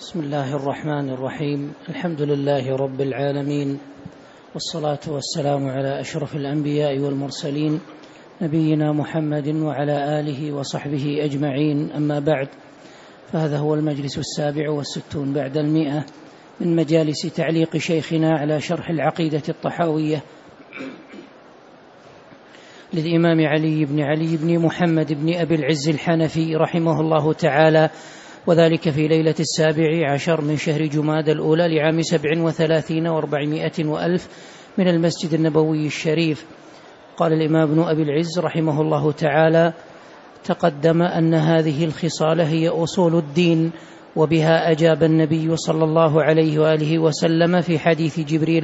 بسم الله الرحمن الرحيم. الحمد لله رب العالمين، والصلاة والسلام على أشرف الأنبياء والمرسلين نبينا محمد وعلى آله وصحبه أجمعين. أما بعد، فهذا هو المجلس 67 بعد 100 من مجالس تعليق شيخنا على شرح العقيدة الطحاوية للإمام علي بن محمد بن أبي العز الحنفي رحمه الله تعالى، وذلك في ليلة 17 من شهر جمادى الأولى لعام 37 و400 وألف من المسجد النبوي الشريف. قال الإمام ابن أبي العز رحمه الله تعالى: تقدم أن هذه الخصال هي أصول الدين، وبها أجاب النبي صلى الله عليه وآله وسلم في حديث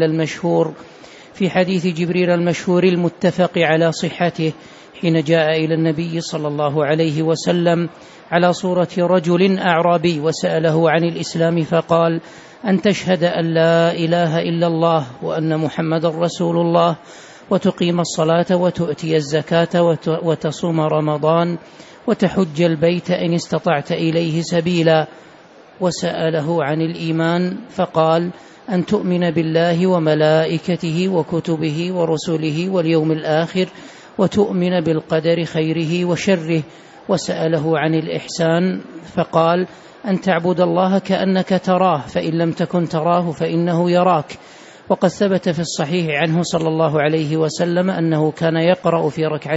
جبريل المشهور المتفق على صحته، حين جاء إلى النبي صلى الله عليه وسلم على صورة رجل أعرابي وسأله عن الإسلام، فقال: أن تشهد أن لا إله إلا الله وأن محمد رسول الله، وتقيم الصلاة وتؤتي الزكاة وتصوم رمضان وتحج البيت إن استطعت إليه سبيلا. وسأله عن الإيمان فقال: أن تؤمن بالله وملائكته وكتبه ورسله واليوم الآخر، وتؤمن بالقدر خيره وشره. وسأله عن الإحسان فقال: أن تعبد الله كأنك تراه، فإن لم تكن تراه فإنه يراك. وقد ثبت في الصحيح عنه صلى الله عليه وسلم أنه كان يقرأ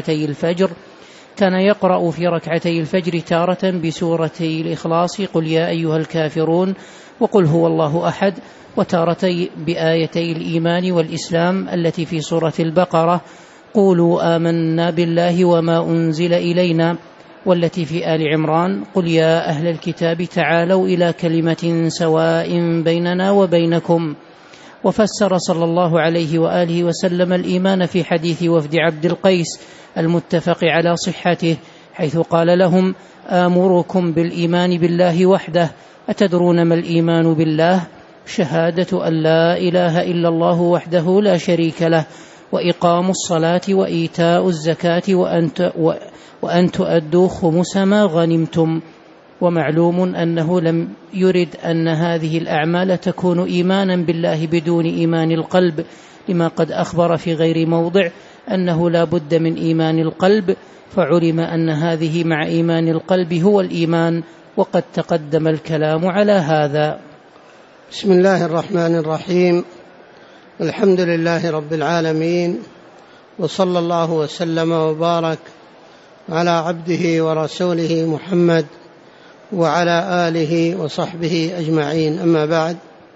في ركعتي الفجر تارة بسورتي الإخلاص: قل يا أيها الكافرون وقل هو الله أحد، وتارة بآيتي الإيمان والإسلام التي في سورة البقرة: قولوا آمنا بالله وما أنزل إلينا، والتي في آل عمران: قل يا أهل الكتاب تعالوا إلى كلمة سواء بيننا وبينكم. وفسر صلى الله عليه وآله وسلم الإيمان في حديث وفد عبد القيس المتفق على صحته، حيث قال لهم: آمركم بالإيمان بالله وحده، أتدرون ما الإيمان بالله؟ شهادة أن لا إله إلا الله وحده لا شريك له، وإقام الصلاة وإيتاء الزكاة وأن تؤدوا خمس ما غنمتم. ومعلوم أنه لم يرد أن هذه الأعمال تكون إيمانا بالله بدون إيمان القلب، لما قد أخبر في غير موضع أنه لا بد من إيمان القلب، فعلم أن هذه مع إيمان القلب هو الإيمان، وقد تقدم الكلام على هذا. بسم الله الرحمن الرحيم. الحمد لله رب العالمين، وصلى الله وسلم وبارك على عبده ورسوله محمد وعلى آله وصحبه أجمعين. أما بعد،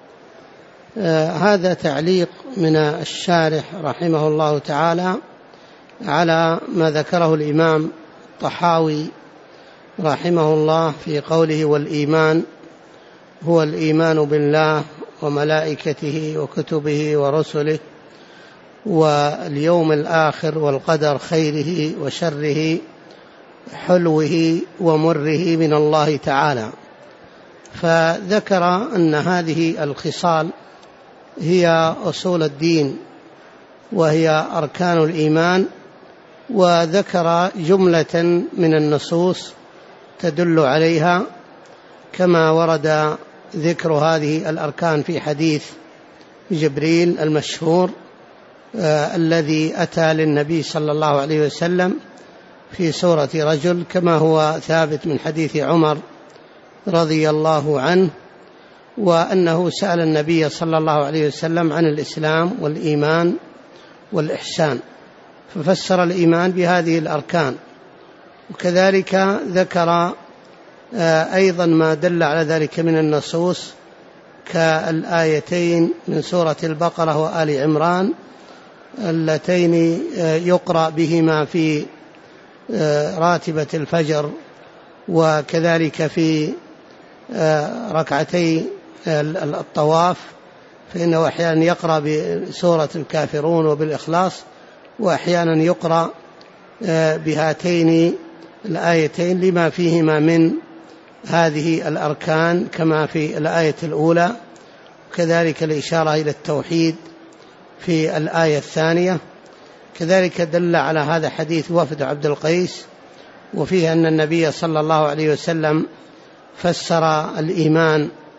هذا تعليق من الشارح رحمه الله تعالى على ما ذكره الإمام الطحاوي رحمه الله في قوله: والإيمان هو الإيمان بالله وملائكته وكتبه ورسله واليوم الآخر والقدر خيره وشره حلوه ومره من الله تعالى. فذكر أن هذه الخصال هي أصول الدين وهي أركان الإيمان، وذكر جملة من النصوص تدل عليها، كما ورد ذكر هذه الأركان في حديث جبريل المشهور الذي أتى للنبي صلى الله عليه وسلم في سورة رجل، كما هو ثابت من حديث عمر رضي الله عنه، وأنه سأل النبي صلى الله عليه وسلم عن الإسلام والإيمان والإحسان، ففسر الإيمان بهذه الأركان. وكذلك ذكر أيضا ما دل على ذلك من النصوص كالآيتين من سورة البقرة وآل عمران اللتين يقرأ بهما في راتبة الفجر، وكذلك في ركعتي الطواف، فإنه أحيانا يقرأ بسورة الكافرون وبالإخلاص، وأحيانا يقرأ بهاتين الآيتين لما فيهما من هذه الأركان كما في الآية الأولى، وكذلك الإشارة إلى التوحيد في الآية الثانية. كذلك دل على هذا حديث وفد عبد القيس، وفيه أن النبي صلى الله عليه وسلم فسر الإيمان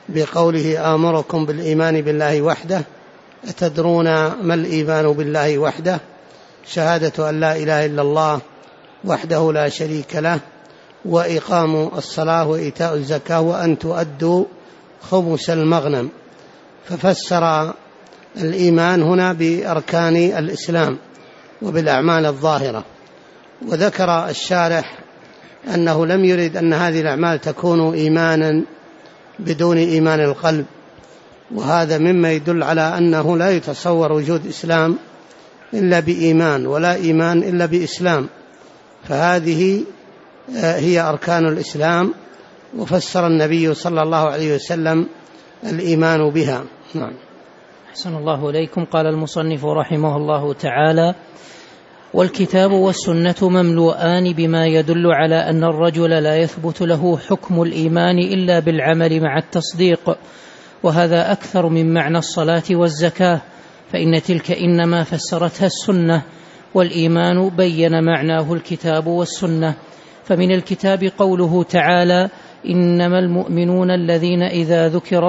بقوله آمركم بالإيمان بالله وحده. أتدرون ما الإيمان بالله وحده؟ شهادة أن لا إله إلا الله وحده لا شريك له، وإقام الصلاة وإيتاء الزكاة، وأن تؤدوا خمس المغنم. ففسر الإيمان هنا بأركان الإسلام وبالأعمال الظاهرة. وذكر الشارح أنه لم يرد أن هذه الأعمال تكون إيمانا بدون إيمان القلب، وهذا مما يدل على أنه لا يتصور وجود إسلام إلا بإيمان، ولا إيمان إلا بإسلام، فهذه هي أركان الإسلام، وفسر النبي صلى الله عليه وسلم الإيمان بها. نعم. أحسن الله إليكم. قال المصنف رحمه الله تعالى: والكتاب والسنة مملوءان بما يدل على أن الرجل لا يثبت له حكم الإيمان إلا بالعمل مع التصديق، وهذا أكثر من معنى الصلاة والزكاة، فإن تلك إنما فسرتها السنة، والإيمان بين معناه الكتاب والسنة. فمن الكتاب قوله تعالى: إنما المؤمنون الذين إذا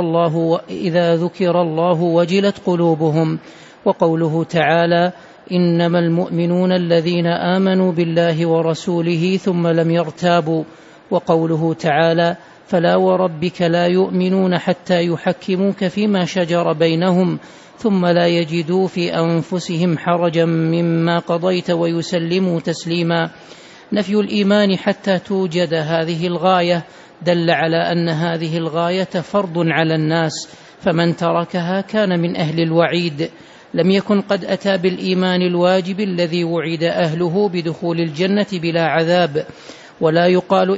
ذكر الله وجلت قلوبهم، وقوله تعالى: إنما المؤمنون الذين آمنوا بالله ورسوله ثم لم يرتابوا، وقوله تعالى: فلا وربك لا يؤمنون حتى يحكموك فيما شجر بينهم ثم لا يجدوا في أنفسهم حرجا مما قضيت ويسلموا تسليما. نفي الإيمان حتى توجد هذه الغاية دل على أن هذه الغاية فرض على الناس، فمن تركها كان من أهل الوعيد، لم يكن قد أتى بالإيمان الواجب الذي وعد أهله بدخول الجنة بلا عذاب. ولا يقال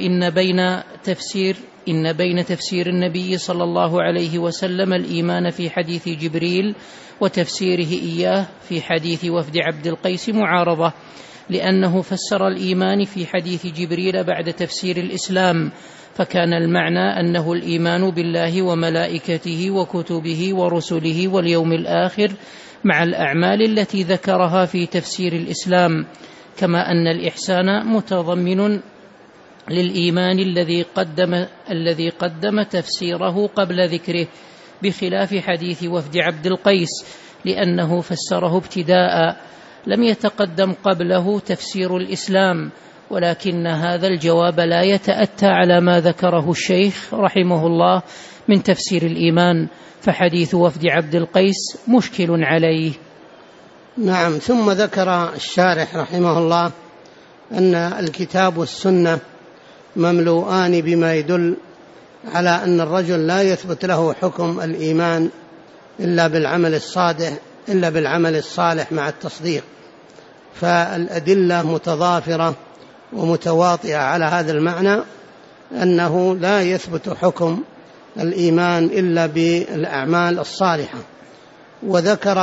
إن بين تفسير النبي صلى الله عليه وسلم الإيمان في حديث جبريل وتفسيره إياه في حديث وفد عبد القيس معارضة، لأنه فسر الإيمان في حديث جبريل بعد تفسير الإسلام، فكان المعنى أنه الإيمان بالله وملائكته وكتبه ورسله واليوم الآخر مع الأعمال التي ذكرها في تفسير الإسلام، كما أن الإحسان متضمن للإيمان الذي قدم تفسيره قبل ذكره، بخلاف حديث وفد عبد القيس لأنه فسره ابتداء، لم يتقدم قبله تفسير الإسلام. ولكن هذا الجواب لا يتأتى على ما ذكره الشيخ رحمه الله من تفسير الإيمان، فحديث وفد عبد القيس مشكل عليه. نعم. ثم ذكر الشارح رحمه الله أن الكتاب والسنة مملوءان بما يدل على أن الرجل لا يثبت له حكم الإيمان إلا بالعمل الصالح مع التصديق، فالأدلة متضافرة ومتواطئة على هذا المعنى، أنه لا يثبت حكم الإيمان إلا بالأعمال الصالحة. وذكر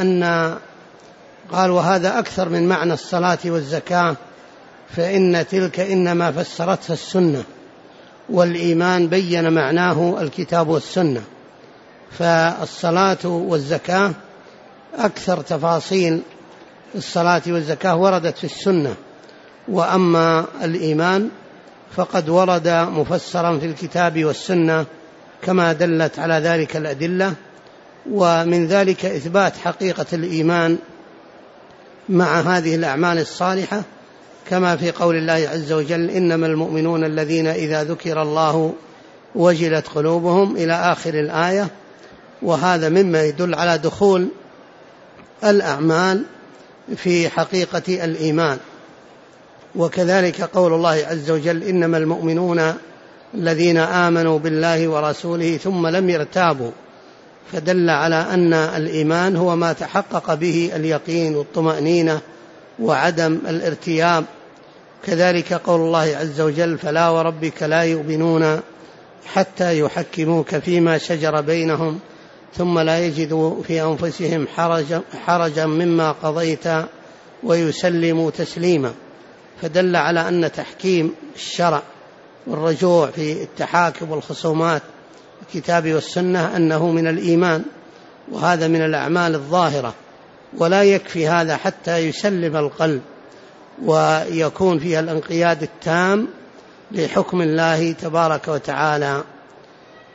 قال: وهذا أكثر من معنى الصلاة والزكاة، فإن تلك إنما فسرتها السنة، والإيمان بين معناه الكتاب والسنة. فالصلاة والزكاة أكثر تفاصيل الصلاة والزكاة وردت في السنة، وأما الإيمان فقد ورد مفسرا في الكتاب والسنة كما دلت على ذلك الأدلة. ومن ذلك إثبات حقيقة الإيمان مع هذه الأعمال الصالحة، كما في قول الله عز وجل: إنما المؤمنون الذين إذا ذكر الله وجلت قلوبهم، إلى آخر الآية. وهذا مما يدل على دخول الأعمال في حقيقة الإيمان. وكذلك قول الله عز وجل: إنما المؤمنون الذين آمنوا بالله ورسوله ثم لم يرتابوا، فدل على أن الإيمان هو ما تحقق به اليقين والطمأنينة وعدم الارتياب. كذلك قول الله عز وجل: فلا وربك لا يؤمنون حتى يحكموك فيما شجر بينهم ثم لا يجدوا في أنفسهم حرجا مما قضيت ويسلموا تسليما. فدل على أن تحكيم الشرع والرجوع في التحاكم والخصومات الكتاب والسنة أنه من الإيمان، وهذا من الأعمال الظاهرة، ولا يكفي هذا حتى يسلم القلب ويكون فيها الانقياد التام لحكم الله تبارك وتعالى.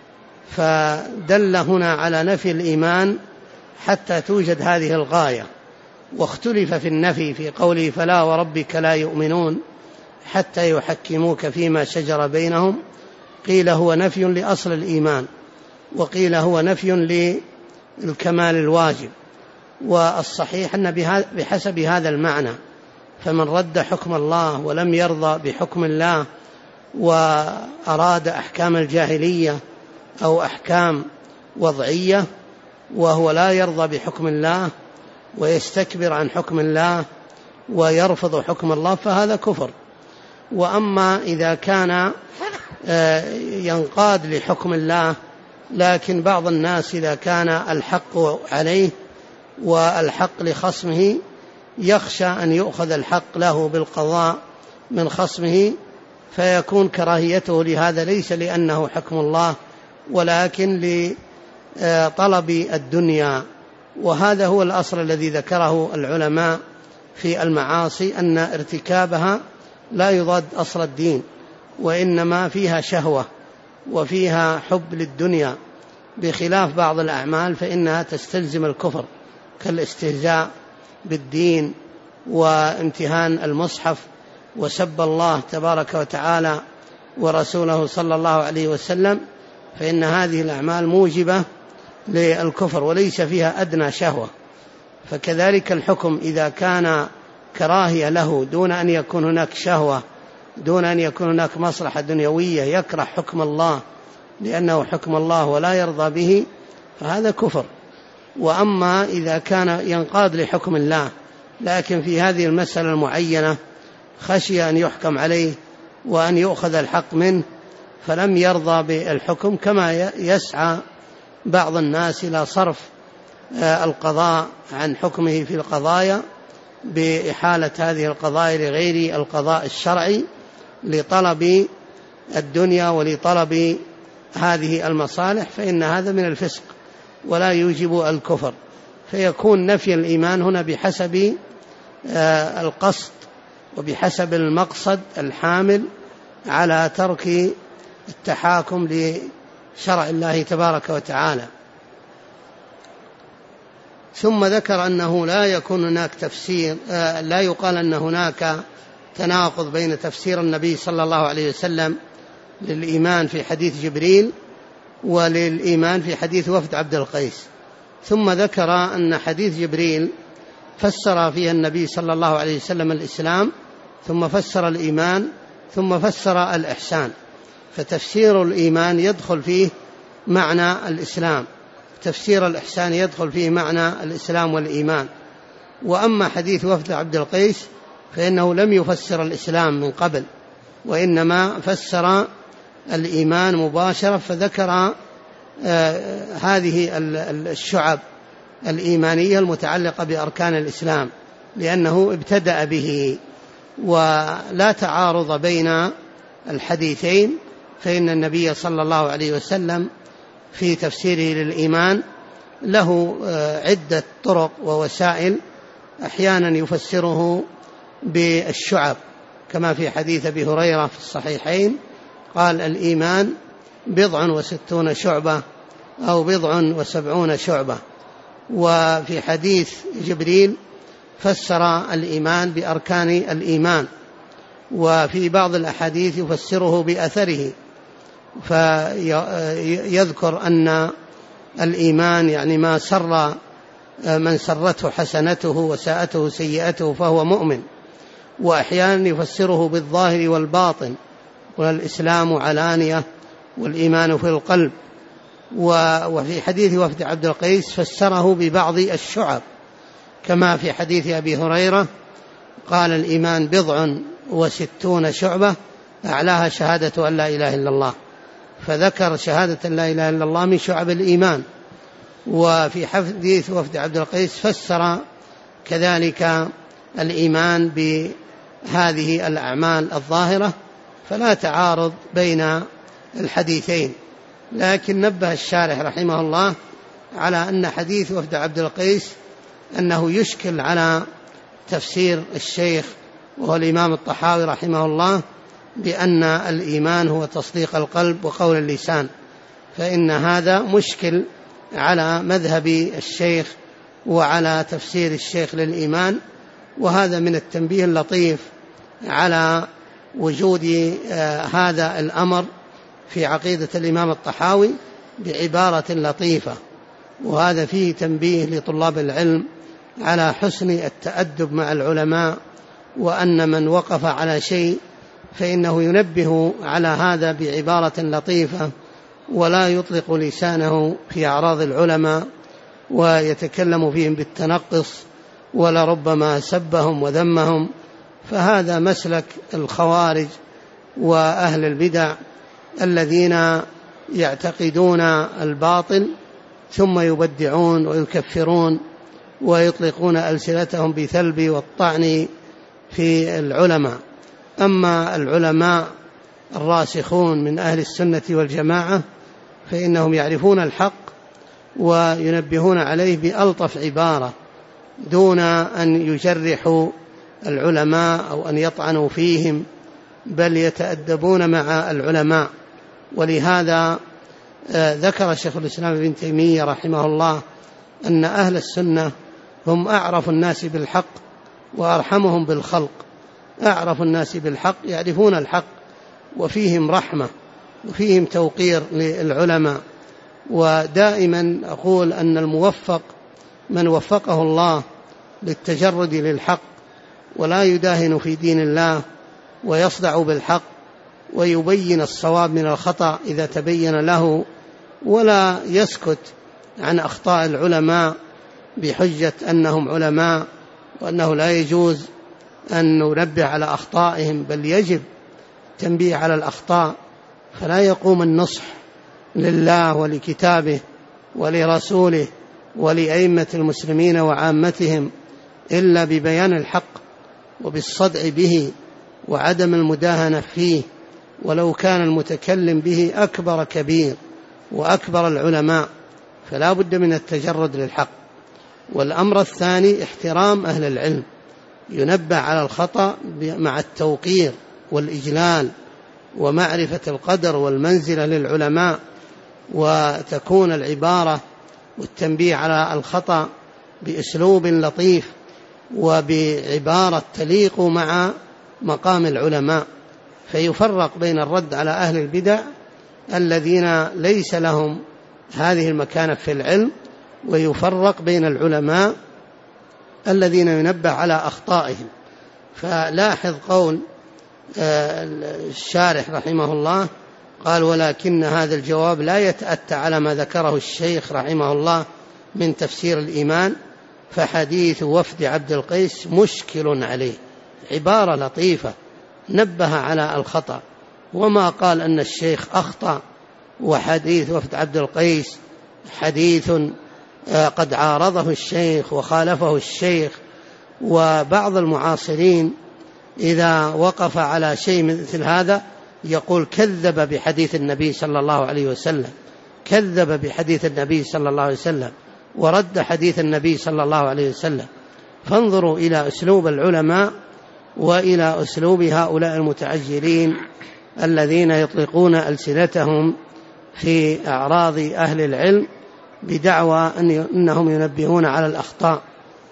فدل هنا على نفي الإيمان حتى توجد هذه الغاية. واختلف في النفي في قوله فلا وربك لا يؤمنون حتى يحكموك فيما شجر بينهم، قيل هو نفي لأصل الإيمان، وقيل هو نفي للكمال الواجب. والصحيح أن بحسب هذا المعنى، فمن رد حكم الله ولم يرضى بحكم الله وأراد أحكام الجاهلية أو أحكام وضعية وهو لا يرضى بحكم الله ويستكبر عن حكم الله ويرفض حكم الله فهذا كفر. وأما إذا كان ينقاد لحكم الله، لكن بعض الناس إذا كان الحق عليه والحق لخصمه يخشى أن يؤخذ الحق له بالقضاء من خصمه، فيكون كراهيته لهذا ليس لأنه حكم الله ولكن لطلب الدنيا. وهذا هو الأصل الذي ذكره العلماء في المعاصي، أن ارتكابها لا يضاد أصل الدين، وإنما فيها شهوة وفيها حب للدنيا، بخلاف بعض الأعمال فإنها تستلزم الكفر كالاستهزاء بالدين وامتهان المصحف وسب الله تبارك وتعالى ورسوله صلى الله عليه وسلم، فإن هذه الأعمال موجبة للكفر وليس فيها أدنى شهوة. فكذلك الحكم إذا كان كراهية له دون أن يكون هناك شهوة، دون أن يكون هناك مصلحة دنيوية، يكره حكم الله لأنه حكم الله ولا يرضى به، فهذا كفر. وأما إذا كان ينقاد لحكم الله لكن في هذه المسألة المعينة خشي أن يحكم عليه وأن يؤخذ الحق منه فلم يرضى بالحكم، كما يسعى بعض الناس إلى صرف القضاء عن حكمه في القضايا بإحالة هذه القضايا لغير القضاء الشرعي لطلب الدنيا ولطلب هذه المصالح، فإن هذا من الفسق ولا يوجب الكفر. فيكون نفي الإيمان هنا بحسب القصد وبحسب المقصد الحامل على ترك التحاكم لشرع الله تبارك وتعالى. ثم ذكر أنه لا يكون هناك تفسير، لا يقال أن هناك تناقض بين تفسير النبي صلى الله عليه وسلم للإيمان في حديث جبريل وللإيمان في حديث وفد عبد القيس. ثم ذكر أن حديث جبريل فسر فيه النبي صلى الله عليه وسلم الإسلام، ثم فسر الإيمان، ثم فسر الإحسان، فتفسير الإيمان يدخل فيه معنى الإسلام، تفسير الإحسان يدخل فيه معنى الإسلام والإيمان. وأما حديث وفد عبد القيس فإنه لم يفسر الإسلام من قبل، وإنما فسر الإيمان مباشرة، فذكر هذه الشعب الإيمانية المتعلقة بأركان الإسلام لأنه ابتدأ به. ولا تعارض بين الحديثين، فإن النبي صلى الله عليه وسلم في تفسيره للإيمان له عدة طرق ووسائل، أحيانا يفسره بالشعب كما في حديث أبي هريرة في الصحيحين قال الإيمان 67 شعبة أو 70 شعبة. وفي حديث جبريل فسر الإيمان بأركان الإيمان، وفي بعض الأحاديث يفسره بأثره، فيذكر أن الإيمان يعني ما سر من سرته حسنته وساءته سيئته فهو مؤمن. وأحيانا يفسره بالظاهر والباطن، والإسلام علانية والإيمان في القلب. وفي حديث وفد عبد القيس فسره ببعض الشعب كما في حديث أبي هريرة قال الإيمان 67 شعبة أعلاها شهادة أن لا إله إلا الله، فذكر شهادة أن لا إله إلا الله من شعب الإيمان. وفي حديث وفد عبد القيس فسر كذلك الإيمان بهذه الأعمال الظاهرة، فلا تعارض بين الحديثين. لكن نبه الشارح رحمه الله على أن حديث وفد عبد القيس أنه يشكل على تفسير الشيخ وهو الإمام الطحاوي رحمه الله بأن الإيمان هو تصديق القلب وقول اللسان، فإن هذا مشكل على مذهب الشيخ وعلى تفسير الشيخ للإيمان. وهذا من التنبيه اللطيف على وجود هذا الأمر في عقيدة الإمام الطحاوي بعبارة لطيفة، وهذا فيه تنبيه لطلاب العلم على حسن التأدب مع العلماء، وأن من وقف على شيء فإنه ينبه على هذا بعبارة لطيفة، ولا يطلق لسانه في أعراض العلماء ويتكلم فيهم بالتنقص، ولربما سبهم وذمهم. فهذا مسلك الخوارج وأهل البدع الذين يعتقدون الباطل ثم يبدعون ويكفرون ويطلقون ألسنتهم بثلب والطعن في العلماء. أما العلماء الراسخون من أهل السنة والجماعة فإنهم يعرفون الحق وينبهون عليه بألطف عبارة، دون أن يجرحوا العلماء أو أن يطعنوا فيهم، بل يتأدبون مع العلماء. ولهذا ذكر شيخ الإسلام ابن تيمية رحمه الله أن أهل السنة هم أعرف الناس بالحق وأرحمهم بالخلق. أعرف الناس بالحق، يعرفون الحق، وفيهم رحمة وفيهم توقير للعلماء. ودائما أقول أن الموفق من وفقه الله للتجرد للحق، ولا يداهن في دين الله، ويصدع بالحق ويبين الصواب من الخطأ إذا تبين له، ولا يسكت عن أخطاء العلماء بحجة أنهم علماء وأنه لا يجوز أن ننبه على أخطائهم، بل يجب التنبيه على الأخطاء. فلا يقوم النصح لله ولكتابه ولرسوله ولأئمة المسلمين وعامتهم إلا ببيان الحق وبالصدع به وعدم المداهنة فيه، ولو كان المتكلم به أكبر كبير وأكبر العلماء، فلا بد من التجرد للحق. والأمر الثاني احترام أهل العلم، ينبه على الخطأ مع التوقير والإجلال ومعرفة القدر والمنزلة للعلماء، وتكون العبارة والتنبيه على الخطأ بأسلوب لطيف وبعبارة تليق مع مقام العلماء. فيفرق بين الرد على أهل البدع الذين ليس لهم هذه المكانة في العلم، ويفرق بين العلماء الذين ينبه على أخطائهم. فلاحظ قول الشارح رحمه الله قال: ولكن هذا الجواب لا يتأتى على ما ذكره الشيخ رحمه الله من تفسير الإيمان، فحديث وفد عبد القيس مشكل عليه. عبارة لطيفة، نبه على الخطأ، وما قال أن الشيخ أخطأ. وحديث وفد عبد القيس حديث قد عارضه الشيخ وخالفه الشيخ. وبعض المعاصرين إذا وقف على شيء مثل هذا يقول كذب بحديث النبي صلى الله عليه وسلم، كذب بحديث النبي صلى الله عليه وسلم، ورد حديث النبي صلى الله عليه وسلم. فانظروا إلى أسلوب العلماء وإلى أسلوب هؤلاء المتعجلين الذين يطلقون ألسنتهم في أعراض أهل العلم بدعوى أنهم ينبهون على الأخطاء.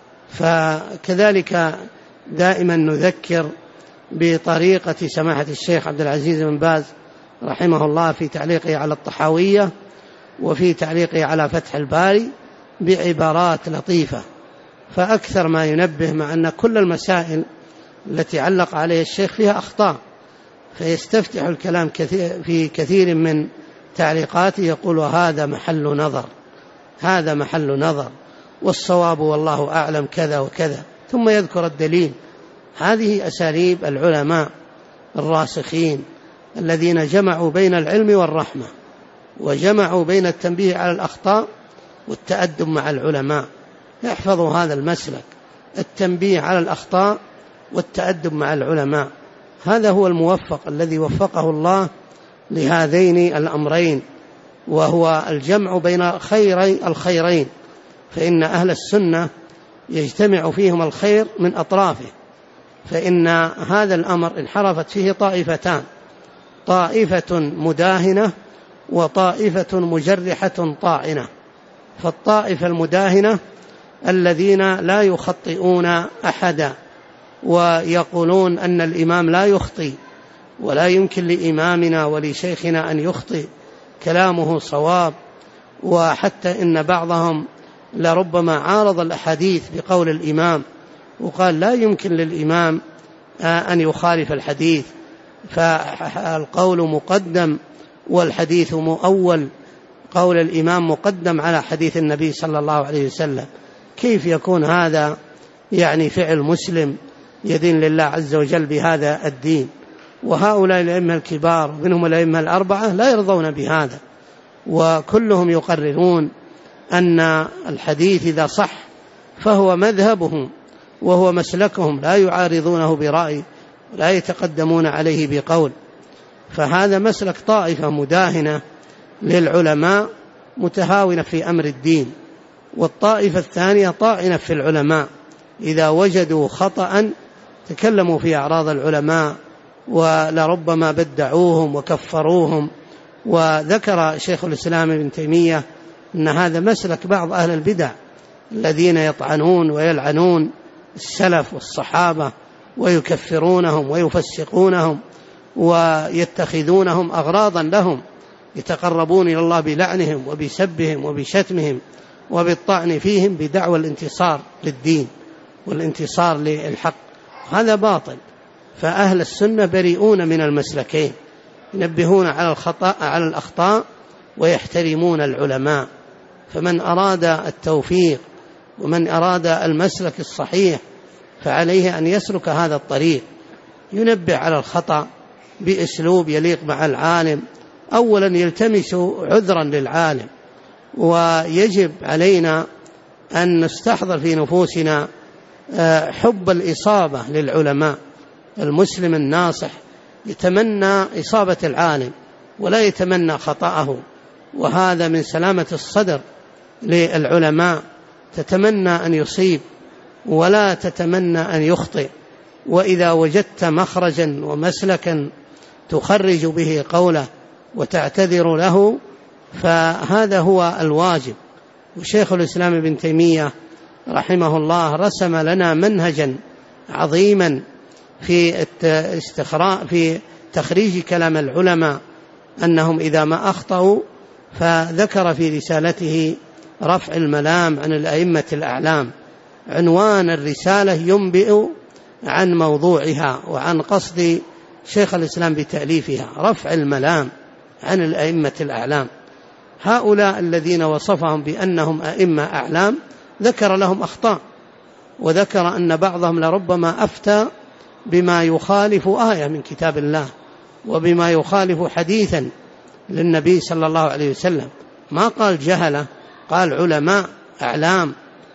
فكذلك دائما نذكر بطريقة سماحة الشيخ عبد العزيز بن باز رحمه الله في تعليقه على الطحاوية وفي تعليقه على فتح الباري بعبارات لطيفة. فأكثر ما ينبه، مع أن كل المسائل التي علق عليها الشيخ فيها أخطاء، فيستفتح الكلام في كثير من تعليقاته يقول: وهذا محل نظر، هذا محل نظر، والصواب والله أعلم كذا وكذا، ثم يذكر الدليل. هذه أساليب العلماء الراسخين الذين جمعوا بين العلم والرحمة، وجمعوا بين التنبيه على الأخطاء والتأدب مع العلماء. احفظوا هذا المسلك، التنبيه على الأخطاء والتأدب مع العلماء. هذا هو الموفق الذي وفقه الله لهذين الأمرين، وهو الجمع بين الخيرين. فإن أهل السنة يجتمع فيهم الخير من أطرافه، فإن هذا الأمر انحرفت فيه طائفتان: طائفة مداهنة وطائفة مجرحة طاعنة. فالطائفة المداهنة الذين لا يخطئون أحدا ويقولون أن الإمام لا يخطئ ولا يمكن لإمامنا ولشيخنا أن يخطئ، كلامه صواب، وحتى إن بعضهم لربما عارض الأحاديث بقول الإمام وقال لا يمكن للإمام أن يخالف الحديث، فالقول مقدم والحديث مؤول، قول الإمام مقدم على حديث النبي صلى الله عليه وسلم. كيف يكون هذا يعني فعل مسلم يدين لله عز وجل بهذا الدين؟ وهؤلاء الأئمة الكبار منهم الأئمة الأربعة لا يرضون بهذا، وكلهم يقررون أن الحديث إذا صح فهو مذهبهم وهو مسلكهم، لا يعارضونه برأي ولا يتقدمون عليه بقول. فهذا مسلك طائفة مداهنة للعلماء متهاونة في أمر الدين. والطائفة الثانية طاعنة في العلماء، إذا وجدوا خطأ تكلموا في أعراض العلماء ولربما بدعوهم وكفروهم. وذكر شيخ الإسلام ابن تيمية أن هذا مسلك بعض أهل البدع الذين يطعنون ويلعنون السلف والصحابة ويكفرونهم ويفسقونهم ويتخذونهم أغراضا لهم، يتقربون إلى الله بلعنهم وبسبهم وبشتمهم وبالطعن فيهم بدعوى الانتصار للدين والانتصار للحق. هذا باطل. فأهل السنة بريئون من المسلكين، ينبهون على الأخطاء ويحترمون العلماء. فمن أراد التوفيق ومن أراد المسلك الصحيح فعليه أن يسلك هذا الطريق، ينبه على الخطأ بأسلوب يليق مع العالم. أولا يلتمس عذرا للعالم، ويجب علينا أن نستحضر في نفوسنا حب الإصابة للعلماء. المسلم الناصح يتمنى إصابة العالم ولا يتمنى خطأه، وهذا من سلامة الصدر للعلماء، تتمنى أن يصيب ولا تتمنى أن يخطئ. وإذا وجدت مخرجا ومسلكا تخرج به قوله وتعتذر له فهذا هو الواجب. وشيخ الإسلام ابن تيمية رحمه الله رسم لنا منهجا عظيما في تخريج كلام العلماء أنهم إذا ما أخطأوا، فذكر في رسالته رفع الملام عن الأئمة الأعلام. عنوان الرسالة ينبئ عن موضوعها وعن قصد شيخ الإسلام بتأليفها، رفع الملام عن الأئمة الأعلام. هؤلاء الذين وصفهم بأنهم أئمة أعلام ذكر لهم أخطاء، وذكر أن بعضهم لربما أفتى بما يخالف آية من كتاب الله وبما يخالف حديثا للنبي صلى الله عليه وسلم. ما قال جهلة، قال علماء أعلام.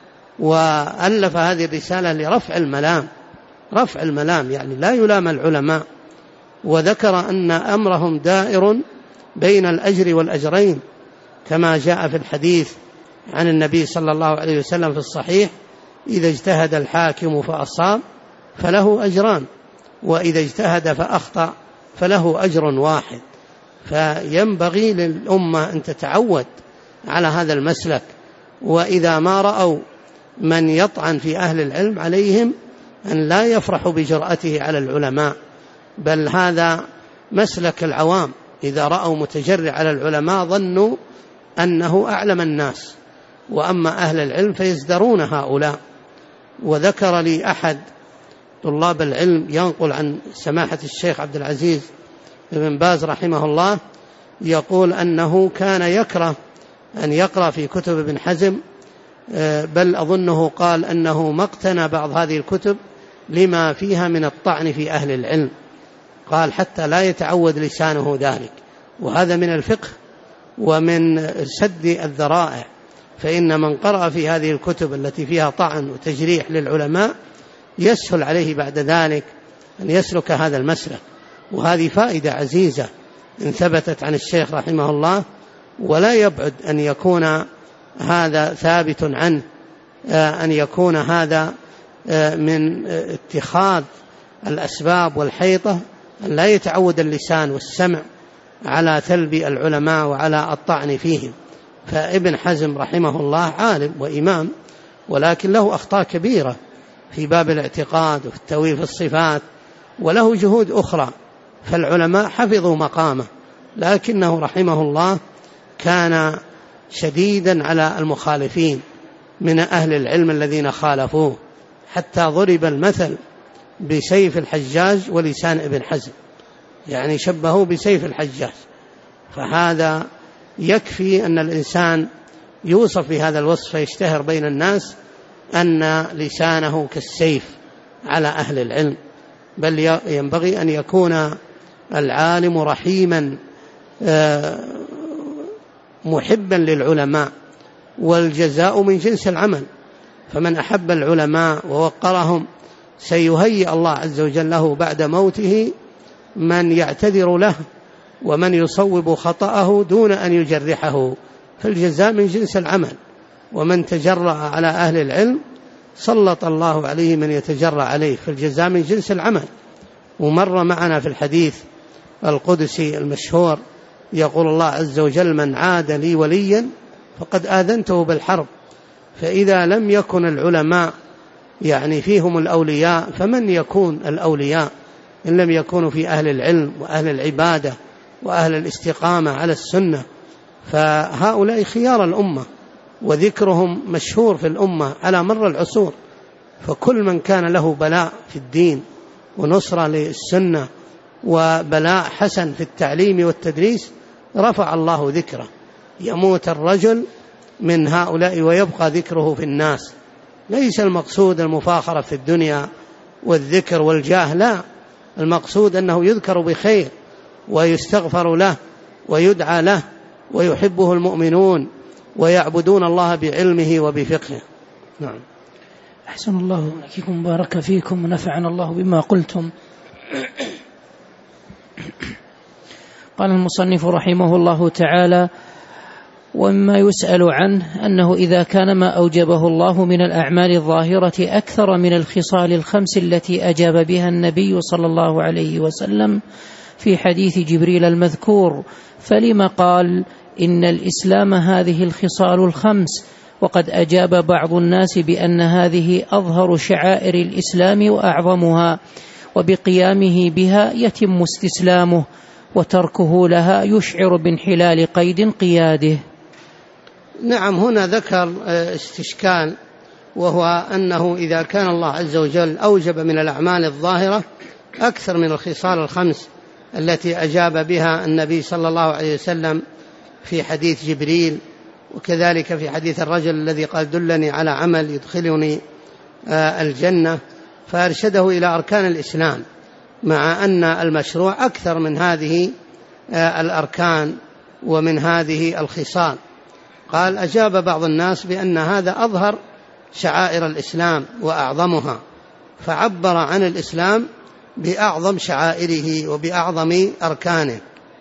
وألف هذه الرسالة لرفع الملام، رفع الملام يعني لا يلام العلماء. وذكر أن أمرهم دائر بين الأجر والأجرين، كما جاء في الحديث عن النبي صلى الله عليه وسلم في الصحيح: إذا اجتهد الحاكم فأصاب فله أجران، وإذا اجتهد فأخطأ فله أجر واحد. فينبغي للأمة أن تتعود على هذا المسلك، وإذا ما رأوا من يطعن في أهل العلم عليهم أن لا يفرحوا بجرأته على العلماء، بل هذا مسلك العوام. إذا رأوا متجرع على العلماء ظنوا أنه أعلم الناس، وأما أهل العلم فيزدرون هؤلاء. وذكر لي أحد طلاب العلم ينقل عن سماحة الشيخ عبد العزيز بن باز رحمه الله، يقول أنه كان يكره أن يقرأ في كتب ابن حزم، بل أظنه قال أنه ما اقتنى بعض هذه الكتب لما فيها من الطعن في أهل العلم، قال حتى لا يتعود لسانه ذلك. وهذا من الفقه ومن سد الذرائع، فإن من قرأ في هذه الكتب التي فيها طعن وتجريح للعلماء يسهل عليه بعد ذلك أن يسلك هذا المسلك. وهذه فائدة عزيزة إن ثبتت عن الشيخ رحمه الله، ولا يبعد أن يكون هذا ثابت عنه، أن يكون هذا من اتخاذ الأسباب والحيطة، أن لا يتعود اللسان والسمع على ثلب العلماء وعلى الطعن فيهم. فابن حزم رحمه الله عالم وإمام، ولكن له أخطاء كبيرة في باب الاعتقاد وفي التأويل في الصفات، وله جهود أخرى، فالعلماء حفظوا مقامه، لكنه رحمه الله كان شديدا على المخالفين من أهل العلم الذين خالفوه، حتى ضرب المثل بسيف الحجاج ولسان ابن حزم، يعني شبهه بسيف الحجاج. فهذا يكفي أن الإنسان يوصف بهذا الوصف فيشتهر بين الناس أن لسانه كالسيف على أهل العلم، بل ينبغي أن يكون العالم رحيما محبا للعلماء، والجزاء من جنس العمل، فمن أحب العلماء ووقرهم سيهيئ الله عز وجل له بعد موته من يعتذر له ومن يصوب خطأه دون أن يجرحه، فالجزاء من جنس العمل، ومن تجرأ على أهل العلم سلط الله عليه من يتجرأ عليه، فالجزاء من جنس العمل. ومر معنا في الحديث القدسي المشهور يقول الله عز وجل: من عاد لي وليا فقد آذنته بالحرب. فإذا لم يكن العلماء يعني فيهم الأولياء، فمن يكون الأولياء إن لم يكونوا في أهل العلم وأهل العبادة وأهل الاستقامة على السنة؟ فهؤلاء خيار الأمة، وذكرهم مشهور في الأمة على مر العصور، فكل من كان له بلاء في الدين ونصرة للسنة وبلاء حسن في التعليم والتدريس رفع الله ذكره. يموت الرجل من هؤلاء ويبقى ذكره في الناس. ليس المقصود المفاخرة في الدنيا والذكر والجاه، لا، المقصود أنه يذكر بخير ويستغفر له ويدعى له ويحبه المؤمنون ويعبدون الله بعلمه وبفقهه. نعم. أحسن الله إليكم، بارك فيكم ونفعنا الله بما قلتم. قال المصنف رحمه الله تعالى: ومما يسأل عنه أنه إذا كان ما أوجبه الله من الأعمال الظاهرة أكثر من الخصال الخمس التي أجاب بها النبي صلى الله عليه وسلم في حديث جبريل المذكور، فلما قال إن الإسلام هذه الخصال الخمس، وقد أجاب بعض الناس بأن هذه أظهر شعائر الإسلام وأعظمها، وبقيامه بها يتم استسلامه، وتركه لها يشعر بانحلال قيد قياده. نعم، هنا ذكر استشكال، وهو أنه إذا كان الله عز وجل أوجب من الأعمال الظاهرة أكثر من الخصال الخمس التي أجاب بها النبي صلى الله عليه وسلم في حديث جبريل، وكذلك في حديث الرجل الذي قال: دلني على عمل يدخلني الجنة، فأرشده إلى أركان الإسلام، مع أن المشروع أكثر من هذه الأركان ومن هذه الخصال. قال: أجاب بعض الناس بأن هذا أظهر شعائر الإسلام وأعظمها، فعبر عن الإسلام بأعظم شعائره وبأعظم أركانه.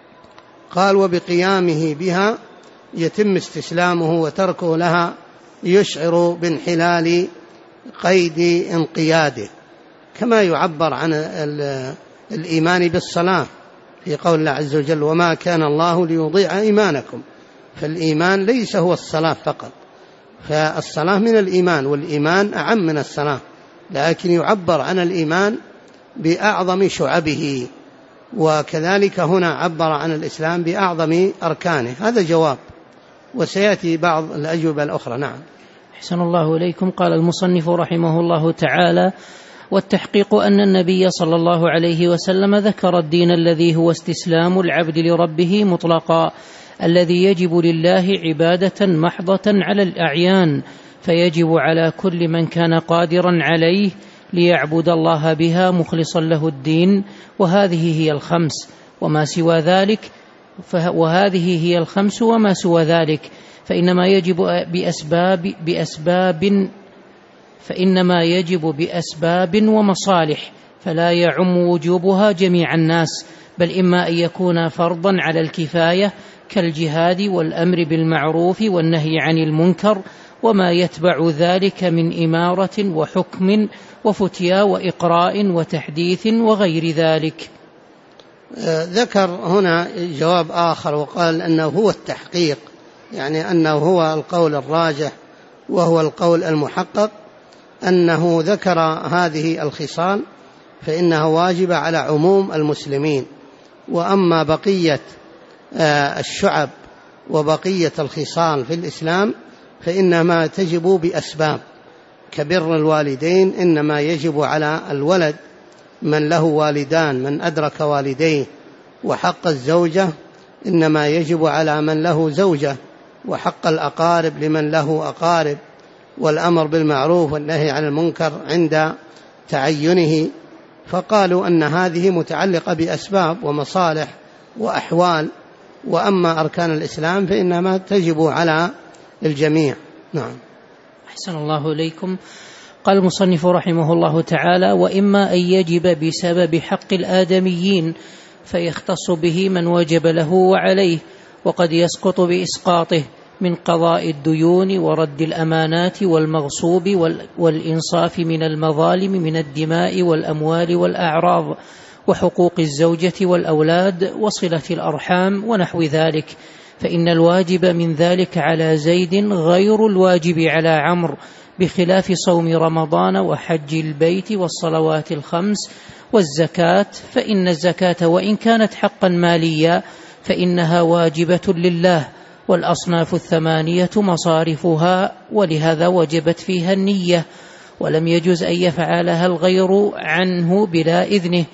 قال: وبقيامه بها يتم استسلامه، وتركه لها يشعر بانحلال قيد انقياده، كما يعبر عن الإيمان بالصلاة في قول الله عز وجل: وما كان الله ليضيع إيمانكم. فالإيمان ليس هو الصلاة فقط، فالصلاة من الإيمان، والإيمان أعم من الصلاة، لكن يعبر عن الإيمان بأعظم شعبه، وكذلك هنا عبر عن الإسلام بأعظم أركانه. هذا جواب، وسيأتي بعض الأجوبة الأخرى. نعم. أحسن الله إليكم. قال المصنف رحمه الله تعالى: والتحقيق أن النبي صلى الله عليه وسلم ذكر الدين الذي هو استسلام العبد لربه مطلقا، الذي يجب لله عبادة محضة على الأعيان، فيجب على كل من كان قادرا عليه ليعبد الله بها مخلصا له الدين، وهذه هي الخمس وما سوى ذلك، وما سوى ذلك فإنما يجب بأسباب ومصالح، فلا يعم وجوبها جميع الناس، بل إما أن يكون فرضا على الكفاية كالجهاد والأمر بالمعروف والنهي عن المنكر، وما يتبع ذلك من إمارة وحكم وفتيا وإقراء وتحديث وغير ذلك. ذكر هنا جواب آخر وقال أنه هو التحقيق، يعني أنه هو القول الراجح وهو القول المحقق، أنه ذكر هذه الخصال فإنها واجبة على عموم المسلمين، وأما بقية الشعب وبقية الخصال في الإسلام فإنما تجب بأسباب، كبر الوالدين إنما يجب على الولد من له والدان من أدرك والديه، وحق الزوجة إنما يجب على من له زوجة، وحق الأقارب لمن له أقارب، والأمر بالمعروف والنهي عن المنكر عند تعينه. فقالوا أن هذه متعلقة بأسباب ومصالح وأحوال، وأما أركان الإسلام فإنما تجب على الجميع. نعم. أحسن الله إليكم. قال المصنف رحمه الله تعالى: وإما أن يجب بسبب حق الآدميين فيختص به من وجب له وعليه، وقد يسقط بإسقاطه من قضاء الديون ورد الأمانات والمغصوب والإنصاف من المظالم من الدماء والأموال والأعراض، وحقوق الزوجة والأولاد وصلة الأرحام ونحو ذلك، فإن الواجب من ذلك على زيد غير الواجب على عمرو، بخلاف صوم رمضان وحج البيت والصلوات الخمس والزكاة، فإن الزكاة وإن كانت حقا ماليا فإنها واجبة لله، والأصناف الثمانية مصارفها، ولهذا وجبت فيها النية، ولم يجوز أن يفعلها الغير عنه بلا إذنه،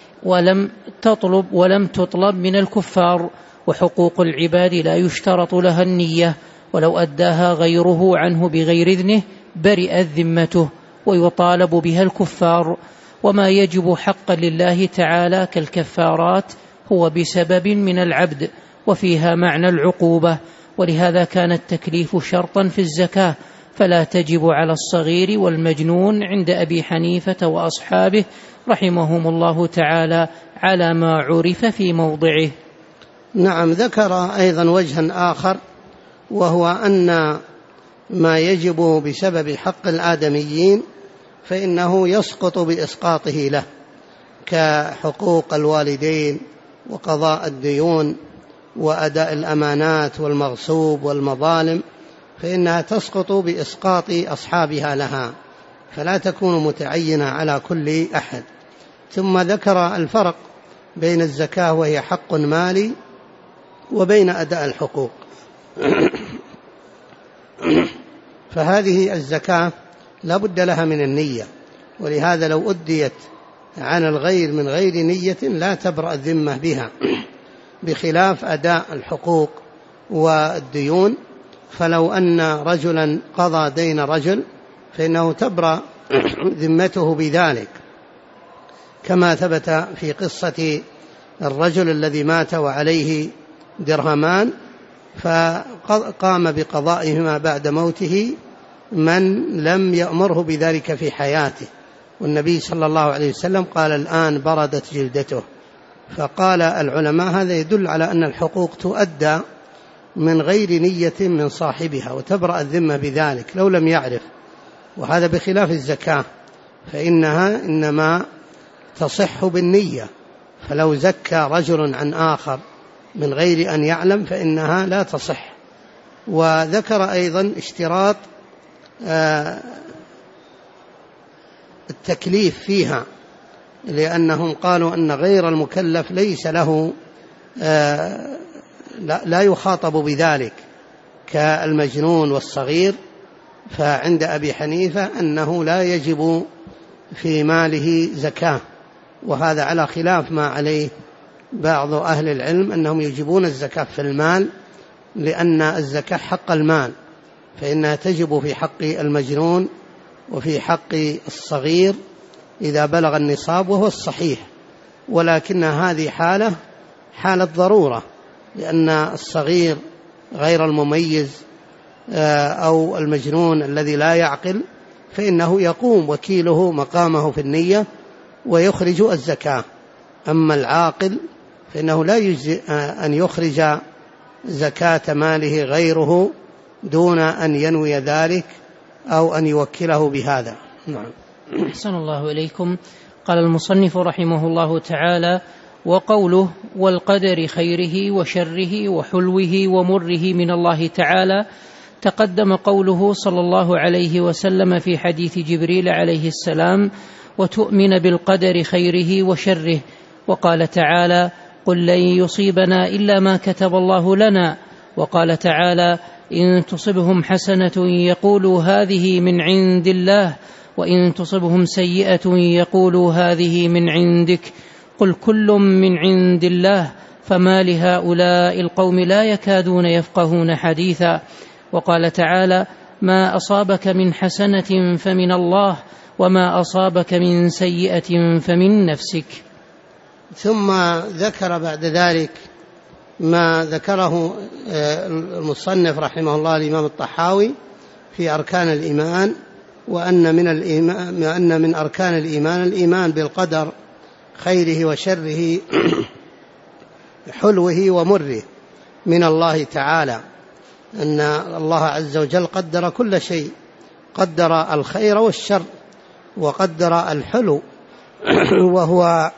ولم تطلب من الكفار. وحقوق العباد لا يشترط لها النية، ولو أداها غيره عنه بغير إذنه برئت ذمته ويطالب بها الكفار. وما يجب حقا لله تعالى كالكفارات هو بسبب من العبد، وفيها معنى العقوبة، ولهذا كان التكليف شرطا في الزكاة، فلا تجب على الصغير والمجنون عند أبي حنيفة وأصحابه رحمهم الله تعالى على ما عرف في موضعه. نعم. ذكر أيضا وجها آخر، وهو أن ما يجب بسبب حق الآدميين فإنه يسقط بإسقاطه له، كحقوق الوالدين وقضاء الديون وأداء الأمانات والمغصوب والمظالم، فإنها تسقط بإسقاط أصحابها لها، فلا تكون متعينة على كل أحد. ثم ذكر الفرق بين الزكاة وهي حق مالي وبين أداء الحقوق. فهذه الزكاة لا بد لها من النية، ولهذا لو أديت عن الغير من غير نية لا تبرأ الذمة بها، بخلاف أداء الحقوق والديون، فلو أن رجلا قضى دين رجل فإنه تبرأ ذمته بذلك، كما ثبت في قصة الرجل الذي مات وعليه درهمان، فقام بقضائهما بعد موته من لم يأمره بذلك في حياته، والنبي صلى الله عليه وسلم قال: الآن بردت جلدته. فقال العلماء: هذا يدل على أن الحقوق تؤدى من غير نية من صاحبها، وتبرأ الذمة بذلك لو لم يعرف، وهذا بخلاف الزكاة فإنها إنما تصح بالنية، فلو زكى رجل عن آخر من غير أن يعلم فإنها لا تصح. وذكر أيضا اشتراط التكليف فيها، لأنهم قالوا أن غير المكلف ليس له لا يخاطب بذلك كالمجنون والصغير، فعند أبي حنيفة أنه لا يجب في ماله زكاة، وهذا على خلاف ما عليه بعض أهل العلم أنهم يجبون الزكاة في المال، لأن الزكاة حق المال، فإنها تجب في حق المجنون وفي حق الصغير إذا بلغ النصاب، وهو الصحيح، ولكن هذه حالة ضرورة، لأن الصغير غير المميز أو المجنون الذي لا يعقل فإنه يقوم وكيله مقامه في النية ويخرج الزكاة. أما العاقل فإنه لا يجزئ أن يخرج زكاة ماله غيره دون أن ينوي ذلك أو أن يوكله بهذا. نعم. أحسن الله إليكم. قال المصنف رحمه الله تعالى: وقوله والقدر خيره وشره وحلوه ومره من الله تعالى تقدم قوله صلى الله عليه وسلم في حديث جبريل عليه السلام وتؤمن بالقدر خيره وشره. وقال تعالى قل لن يصيبنا إلا ما كتب الله لنا. وقال تعالى إن تصبهم حسنة يقولوا هذه من عند الله وإن تصبهم سيئة يقولوا هذه من عندك قل كل من عند الله فما لهؤلاء القوم لا يكادون يفقهون حديثا. وقال تعالى ما أصابك من حسنة فمن الله وما أصابك من سيئة فمن نفسك. ثم ذكر بعد ذلك ما ذكره المصنف رحمه الله الإمام الطحاوي في أركان الإيمان، وأن من أركان الإيمان بالقدر خيره وشره حلوه ومره من الله تعالى، أن الله عز وجل قدر كل شيء، قدر الخير والشر وقدر الحلو وهو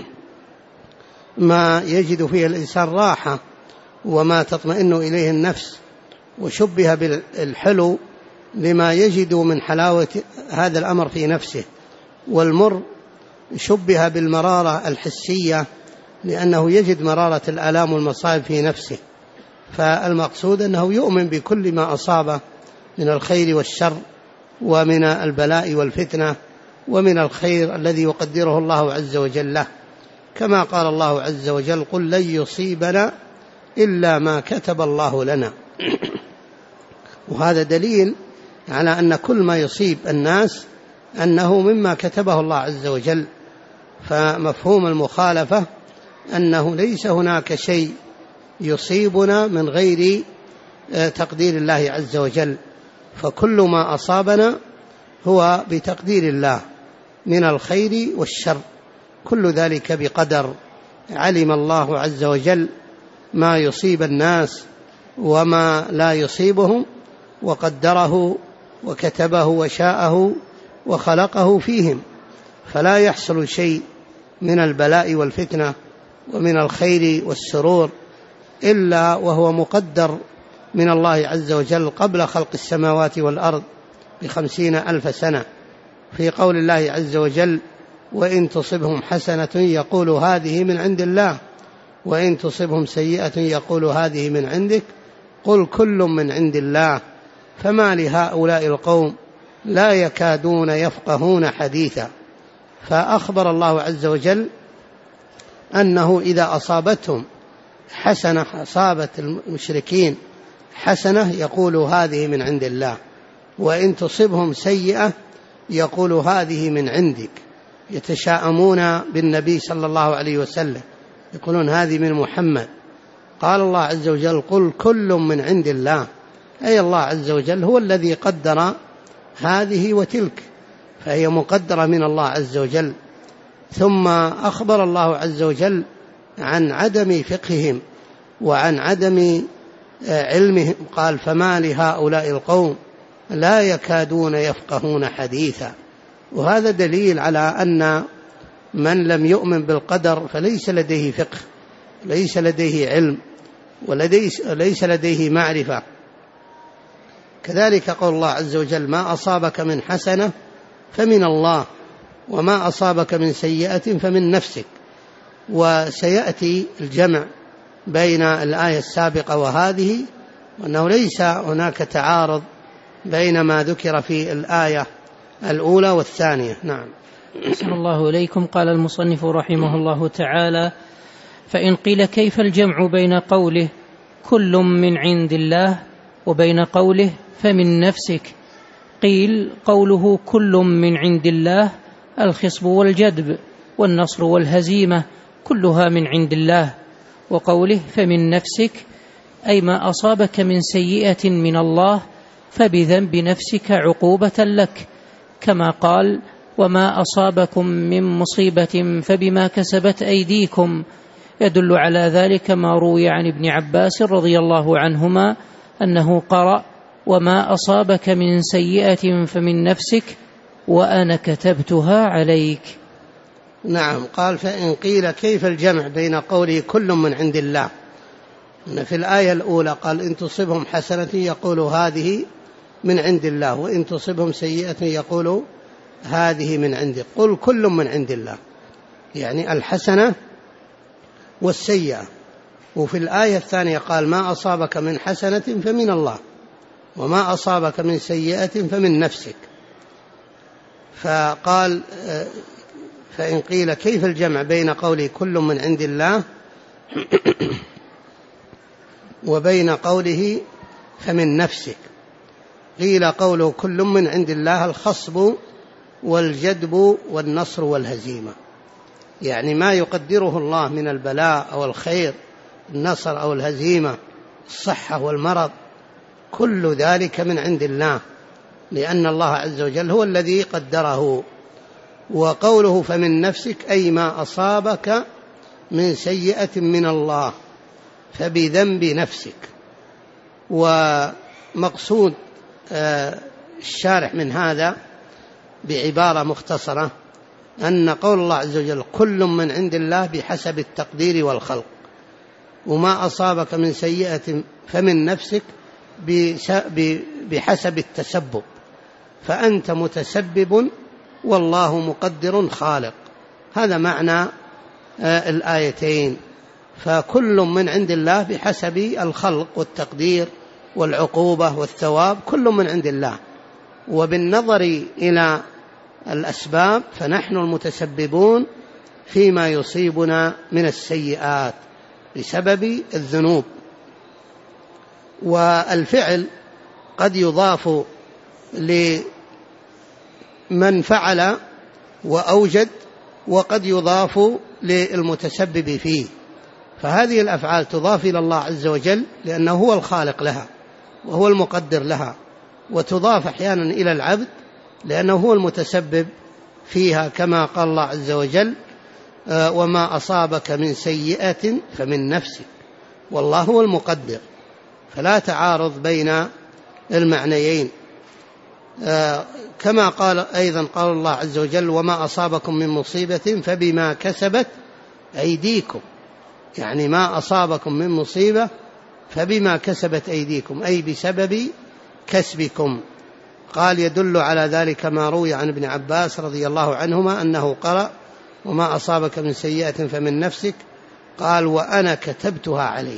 ما يجد فيه الإنسان راحة وما تطمئن إليه النفس، وشبه بالحلو لما يجد من حلاوة هذا الأمر في نفسه، والمر شبه بالمرارة الحسية لأنه يجد مرارة الآلام والمصائب في نفسه. فالمقصود أنه يؤمن بكل ما أصابه من الخير والشر ومن البلاء والفتنة ومن الخير الذي يقدره الله عز وجل له، كما قال الله عز وجل قل لن يصيبنا إلا ما كتب الله لنا. وهذا دليل على أن كل ما يصيب الناس أنه مما كتبه الله عز وجل. فمفهوم المخالفة أنه ليس هناك شيء يصيبنا من غير تقدير الله عز وجل، فكل ما أصابنا هو بتقدير الله من الخير والشر، كل ذلك بقدر. علم الله عز وجل ما يصيب الناس وما لا يصيبهم، وقدره وكتبه وشاءه وخلقه فيهم، فلا يحصل شيء من البلاء والفتنة ومن الخير والسرور إلا وهو مقدر من الله عز وجل قبل خلق السماوات والأرض ب50,000 سنة. في قول الله عز وجل وإن تصبهم حسنة يقول هذه من عند الله وإن تصبهم سيئة يقول هذه من عندك قل كل من عند الله فما لهؤلاء القوم لا يكادون يفقهون حديثا. فأخبر الله عز وجل أنه إذا أصابتهم حسنة، أصابت المشركين حسنة يقول هذه من عند الله، وإن تصبهم سيئة يقول هذه من عندك، يتشاءمون بالنبي صلى الله عليه وسلم، يقولون هذه من محمد. قال الله عز وجل قل كل من عند الله، أي الله عز وجل هو الذي قدر هذه وتلك، فهي مقدرة من الله عز وجل. ثم أخبر الله عز وجل عن عدم فقههم وعن عدم علمهم، قال فما لهؤلاء القوم لا يكادون يفقهون حديثا. وهذا دليل على أن من لم يؤمن بالقدر فليس لديه فقه، ليس لديه علم، وليس لديه معرفة. كذلك قول الله عز وجل ما أصابك من حسنة فمن الله وما أصابك من سيئة فمن نفسك. وسيأتي الجمع بين الآية السابقة وهذه، وأنه ليس هناك تعارض بين ما ذكر في الآية الأولى والثانية. نعم. أحسن الله إليكم. قال المصنف رحمه الله تعالى فإن قيل كيف الجمع بين قوله كل من عند الله وبين قوله فمن نفسك؟ قيل قوله كل من عند الله الخصب والجدب والنصر والهزيمة كلها من عند الله، وقوله فمن نفسك أي ما أصابك من سيئة من الله فبذنب نفسك عقوبة لك، كما قال وما أصابكم من مصيبة فبما كسبت أيديكم. يدل على ذلك ما روي عن ابن عباس رضي الله عنهما أنه قرأ وما أصابك من سيئة فمن نفسك وأنا كتبتها عليك. نعم. قال فإن قيل كيف الجمع بين قوله كل من عند الله؟ في الآية الأولى قال إن تصبهم حسنة يقولوا هذه من عند الله، وإن تصبهم سيئة يقولوا هذه من عندك. قل كل من عند الله، يعني الحسنة والسيئة. وفي الآية الثانية قال ما أصابك من حسنة فمن الله وما أصابك من سيئة فمن نفسك. فقال فإن قيل كيف الجمع بين قوله كل من عند الله وبين قوله فمن نفسك؟ قيل قوله كل من عند الله الخصب والجدب والنصر والهزيمة، يعني ما يقدره الله من البلاء أو الخير، النصر أو الهزيمة، الصحة والمرض، كل ذلك من عند الله، لأن الله عز وجل هو الذي قدره. وقوله فمن نفسك أي ما أصابك من سيئة من الله فبذنب نفسك. ومقصود الشارح من هذا بعبارة مختصرة أن قول الله عز وجل كل من عند الله بحسب التقدير والخلق، وما أصابك من سيئة فمن نفسك بحسب التسبب، فأنت متسبب والله مقدر خالق. هذا معنى الآيتين. فكل من عند الله بحسب الخلق والتقدير والعقوبة والثواب، كل من عند الله. وبالنظر إلى الأسباب فنحن المتسببون فيما يصيبنا من السيئات بسبب الذنوب. والفعل قد يضاف لمن فعل وأوجد، وقد يضاف للمتسبب فيه. فهذه الأفعال تضاف إلى الله عز وجل لأنه هو الخالق لها وهو المقدر لها، وتضاف أحيانا إلى العبد لأنه هو المتسبب فيها، كما قال الله عز وجل وما أصابك من سيئة فمن نفسك، والله هو المقدر. فلا تعارض بين المعنيين. كما قال أيضا قال الله عز وجل وما أصابكم من مصيبة فبما كسبت أيديكم، يعني ما أصابكم من مصيبة فبما كسبت أيديكم أي بسبب كسبكم. قال يدل على ذلك ما روي عن ابن عباس رضي الله عنهما أنه قرأ وما أصابك من سيئة فمن نفسك، قال وأنا كتبتها عليك،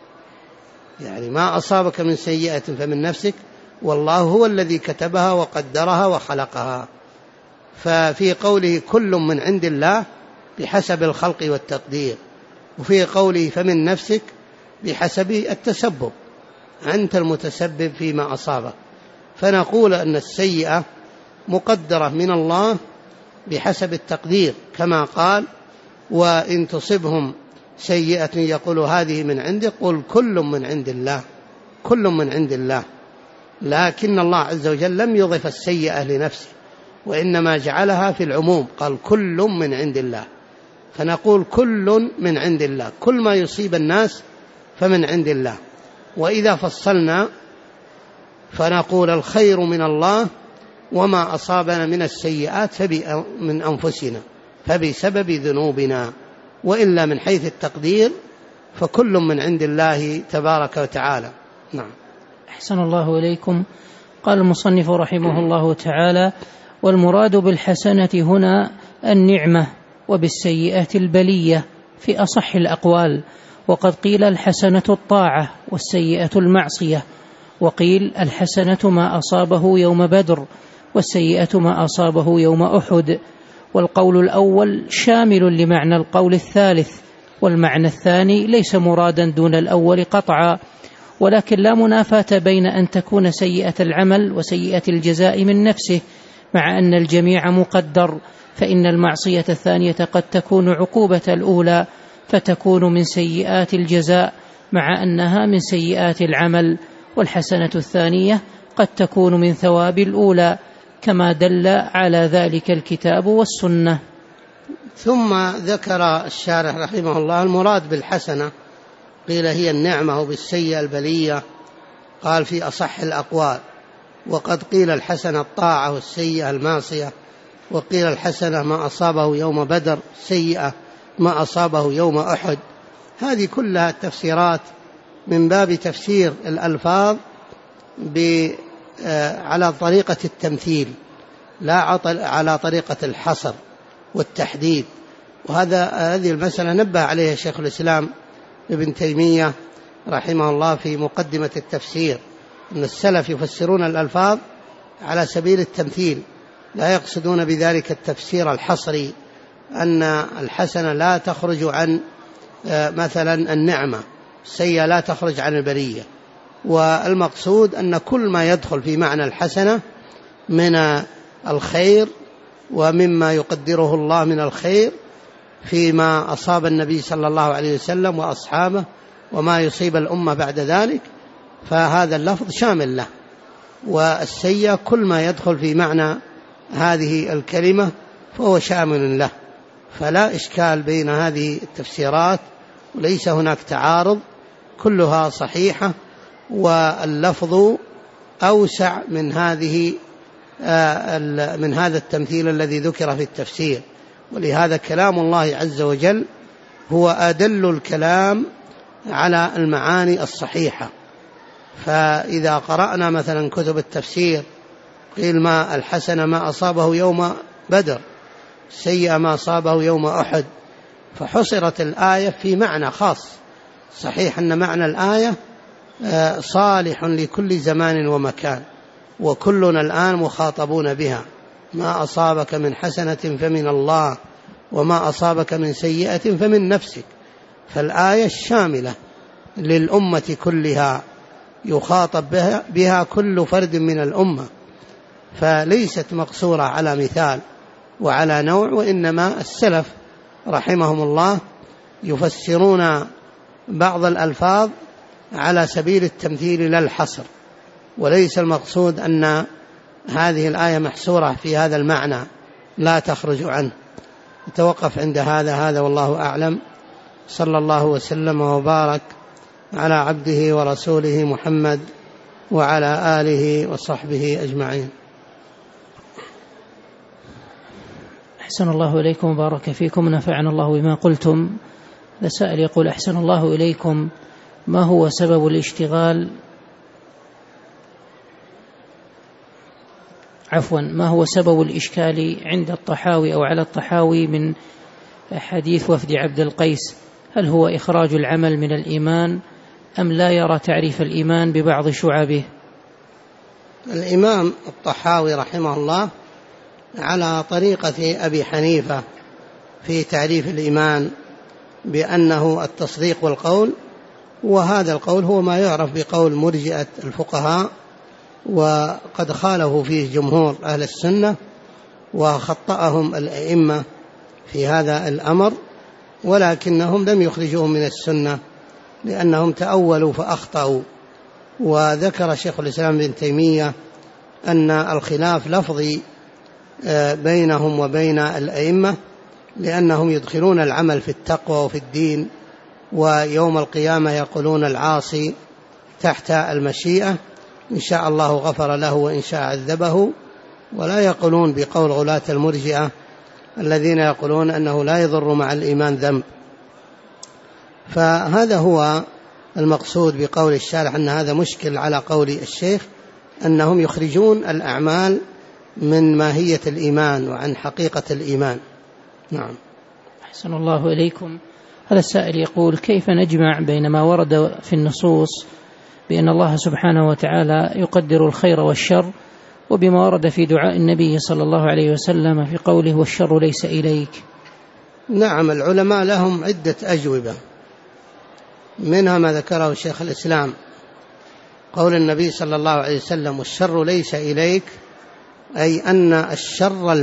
يعني ما أصابك من سيئة فمن نفسك والله هو الذي كتبها وقدرها وخلقها. ففي قوله كل من عند الله بحسب الخلق والتقدير، وفي قوله فمن نفسك بحسب التسبب، أنت المتسبب فيما أصابك. فنقول أن السيئة مقدرة من الله بحسب التقدير، كما قال وإن تصبهم سيئة يقولوا هذه من عندك، قل كل من عند الله، كل من عند الله. لكن الله عز وجل لم يضف السيئة لنفسه، وإنما جعلها في العموم، قال كل من عند الله. فنقول كل من عند الله، كل ما يصيب الناس فمن عند الله. وإذا فصلنا فنقول الخير من الله، وما أصابنا من السيئات من أنفسنا فبسبب ذنوبنا، وإلا من حيث التقدير فكل من عند الله تبارك وتعالى. نعم. أحسن الله إليكم. قال المصنف رحمه الله تعالى والمراد بالحسنة هنا النعمة، وبالسيئة البلية في أصح الأقوال. وقد قيل الحسنة الطاعة والسيئة المعصية، وقيل الحسنة ما أصابه يوم بدر والسيئة ما أصابه يوم أحد. والقول الأول شامل لمعنى القول الثالث، والمعنى الثاني ليس مرادا دون الأول قطعا، ولكن لا منافاة بين أن تكون سيئة العمل وسيئة الجزاء من نفسه، مع أن الجميع مقدر، فإن المعصية الثانية قد تكون عقوبة الأولى فتكون من سيئات الجزاء مع أنها من سيئات العمل، والحسنة الثانية قد تكون من ثواب الأولى، كما دل على ذلك الكتاب والسنة. ثم ذكر الشارح رحمه الله المراد بالحسنة، قيل هي النعمة، وبالسيئة البلية قال في أصح الأقوال. وقد قيل الحسنة الطاعة والسيئة المعصية، وقيل الحسنة ما أصابه يوم بدر، سيئة ما أصابه يوم أحد. هذه كلها تفسيرات من باب تفسير الألفاظ على طريقة التمثيل لا على طريقة الحصر والتحديد. هذه المسألة نبه عليها شيخ الإسلام ابن تيمية رحمه الله في مقدمة التفسير، أن السلف يفسرون الألفاظ على سبيل التمثيل، لا يقصدون بذلك التفسير الحصري، أن الحسنة لا تخرج عن مثلا النعمة، السيئة لا تخرج عن البرية. والمقصود أن كل ما يدخل في معنى الحسنة من الخير ومما يقدره الله من الخير فيما أصاب النبي صلى الله عليه وسلم وأصحابه وما يصيب الأمة بعد ذلك، فهذا اللفظ شامل له. والسيئة كل ما يدخل في معنى هذه الكلمة فهو شامل له، فلا إشكال بين هذه التفسيرات وليس هناك تعارض، كلها صحيحة، واللفظ أوسع من هذا التمثيل الذي ذكر في التفسير. ولهذا كلام الله عز وجل هو أدل الكلام على المعاني الصحيحة. فإذا قرأنا مثلا كتب التفسير قيل ما الحسن ما أصابه يوم بدر، السيئة ما أصابه يوم أحد، فحصرت الآية في معنى خاص. صحيح أن معنى الآية صالح لكل زمان ومكان، وكلنا الآن مخاطبون بها. ما أصابك من حسنة فمن الله، وما أصابك من سيئة فمن نفسك. فالآية الشاملة للأمة كلها يخاطب بها كل فرد من الأمة، فليست مقصورة على مثال وعلى نوع، وإنما السلف رحمهم الله يفسرون بعض الألفاظ على سبيل التمثيل لا الحصر، وليس المقصود أن هذه الآية محصورة في هذا المعنى لا تخرج عنه. نتوقف عند هذا والله أعلم. صلى الله وسلم وبارك على عبده ورسوله محمد وعلى آله وصحبه أجمعين. أحسن الله إليكم وبارك فيكم، نفعنا الله بما قلتم. لسائل يقول: أحسن الله إليكم، ما هو سبب الاشتغال ما هو سبب الإشكال عند الطحاوي أو على الطحاوي من حديث وفد عبد القيس؟ هل هو إخراج العمل من الإيمان أم لا يرى تعريف الإيمان ببعض شعبه؟ الإمام الطحاوي رحمه الله على طريقة أبي حنيفة في تعريف الإيمان بأنه التصديق والقول، وهذا القول هو ما يعرف بقول مرجئة الفقهاء، وقد خالفوا فيه جمهور أهل السنة وخطأهم الأئمة في هذا الأمر، ولكنهم لم يخرجوهم من السنة لأنهم تأولوا فأخطأوا. وذكر شيخ الإسلام ابن تيمية أن الخلاف لفظي بينهم وبين الأئمة، لأنهم يدخلون العمل في التقوى وفي الدين، ويوم القيامة يقولون العاصي تحت المشيئة، إن شاء الله غفر له وإن شاء عذبه، ولا يقولون بقول غلاة المرجئة الذين يقولون أنه لا يضر مع الإيمان ذنب. فهذا هو المقصود بقول الشارح، أن هذا مشكل على قول الشيخ، أنهم يخرجون الأعمال من ماهية الإيمان وعن حقيقة الإيمان. نعم. أحسن الله إليكم. هذا السائل يقول: كيف نجمع بين ما ورد في النصوص بأن الله سبحانه وتعالى يقدر الخير والشر، وبما ورد في دعاء النبي صلى الله عليه وسلم في قوله: والشر ليس إليك؟ نعم، العلماء لهم عدة أجوبة، منها ما ذكره شيخ الإسلام، قول النبي صلى الله عليه وسلم: والشر ليس إليك، أي أن الشر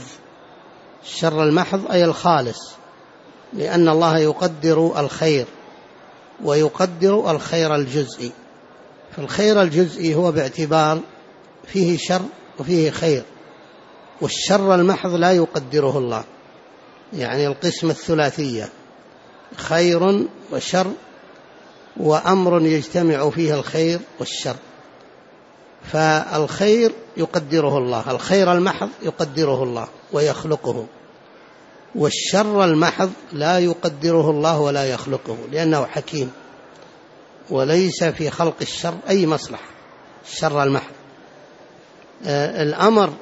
المحض أي الخالص، لأن الله يقدر الخير ويقدر الخير الجزئي. فالخير الجزئي هو باعتبار فيه شر وفيه خير، والشر المحض لا يقدره الله، يعني القسمة الثلاثية: خير وشر وأمر يجتمع فيه الخير والشر. فالخير يقدره الله، الخير المحض يقدره الله ويخلقه، والشر المحض لا يقدره الله ولا يخلقه، لأنه حكيم وليس في خلق الشر أي مصلحة، الشر المحض. الأمر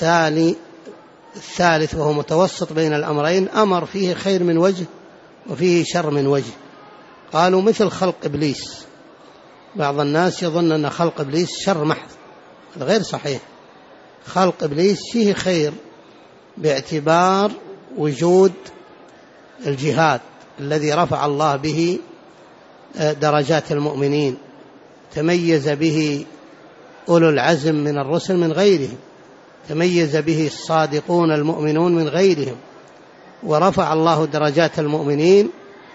الثالث وهو متوسط بين الأمرين، أمر فيه خير من وجه وفيه شر من وجه. قالوا مثل خلق إبليس، بعض الناس يظن أن خلق إبليس شر محض، هذا غير صحيح. خلق إبليس فيه خير باعتبار وجود الجهاد الذي رفع الله به درجات المؤمنين، تميز به أولو العزم من الرسل من غيرهم، تميز به الصادقون المؤمنون من غيرهم، ورفع الله درجات المؤمنين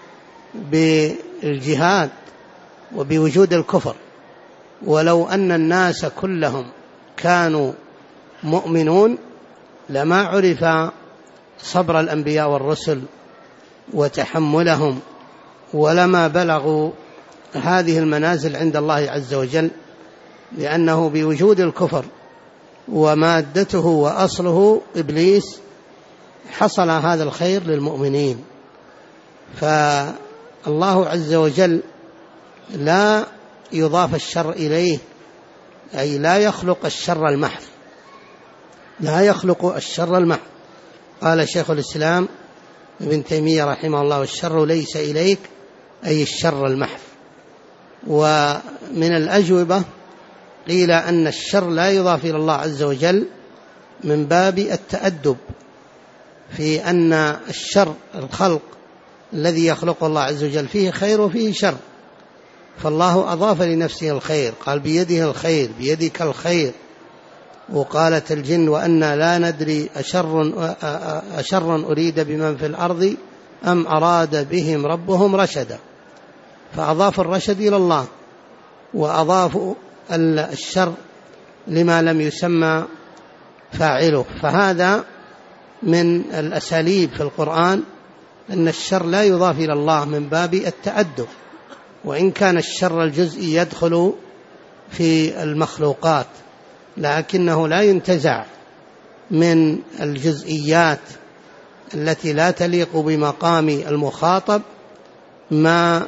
بالجهاد وبوجود الكفر. ولو أن الناس كلهم كانوا مؤمنون لما عرف صبر الأنبياء والرسل وتحملهم، ولما بلغوا هذه المنازل عند الله عز وجل، لأنه بوجود الكفر ومادته وأصله إبليس حصل هذا الخير للمؤمنين. فالله عز وجل لا يضاف الشر إليه، أي لا يخلق الشر المحض، لا يخلق الشر المحض. قال شيخ الإسلام ابن تيمية رحمه الله: الشر ليس إليك، أي الشر المحض. ومن الأجوبة قيل أن الشر لا يضاف إلى الله عز وجل من باب التأدب، في أن الشر الخلق الذي يخلقه الله عز وجل فيه خير وفيه شر، فالله أضاف لنفسه الخير، قال: بيده الخير، بيدك الخير. وقالت الجن: وأنا لا ندري أشر أريد بمن في الأرض أم أراد بهم ربهم رشدا. فأضاف الرشد إلى الله، وأضافوا الشر لما لم يسمى فاعله. فهذا من الأساليب في القرآن أن الشر لا يضاف إلى الله من باب التأدب، وإن كان الشر الجزئي يدخل في المخلوقات، لكنه لا ينتزع من الجزئيات التي لا تليق بمقام المخاطب ما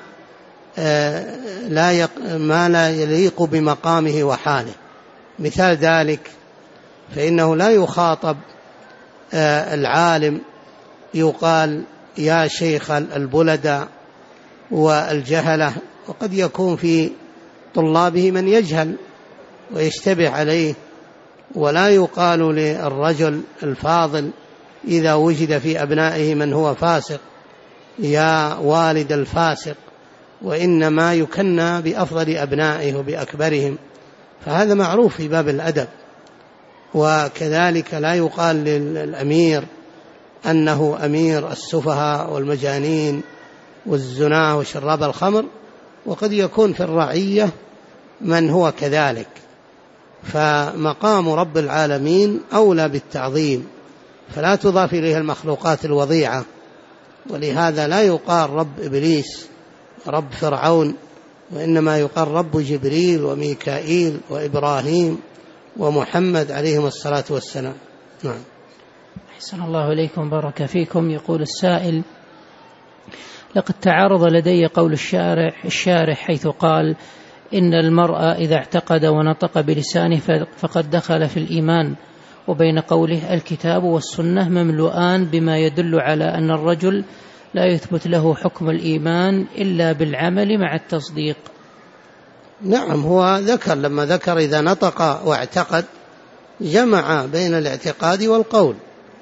لا يليق بمقامه وحاله. مثال ذلك: فإنه لا يخاطب العالم يقال يا شيخ البلدة والجهلة، وقد يكون في طلابه من يجهل ويشتبه عليه، ولا يقال للرجل الفاضل إذا وجد في أبنائه من هو فاسق يا والد الفاسق، وإنما يكنى بأفضل أبنائه وبأكبرهم، فهذا معروف في باب الأدب. وكذلك لا يقال للأمير أنه أمير السفهاء والمجانين والزنا وشراب الخمر، وقد يكون في الرعية من هو كذلك. فمقام رب العالمين أولى بالتعظيم، فلا تضاف إليه المخلوقات الوضيعة. ولهذا لا يقال رب إبليس رب فرعون، وإنما يقال رب جبريل وميكائيل وإبراهيم ومحمد عليهم الصلاة والسلام. نعم. أحسن الله إليكم، بارك فيكم. يقول السائل: لقد تعارض لدي قول الشارح حيث قال إن المرء إذا اعتقد ونطق بلسانه فقد دخل في الإيمان، وبين قوله الكتاب والسنة مملوءان بما يدل على أن الرجل لا يثبت له حكم الإيمان إلا بالعمل مع التصديق. نعم، هو ذكر لما ذكر إذا نطق واعتقد جمع بين الاعتقاد والقول،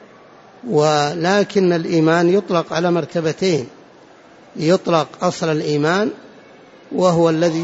ولكن الإيمان يطلق على مرتبتين: يطلق أصل الإيمان وهو الذي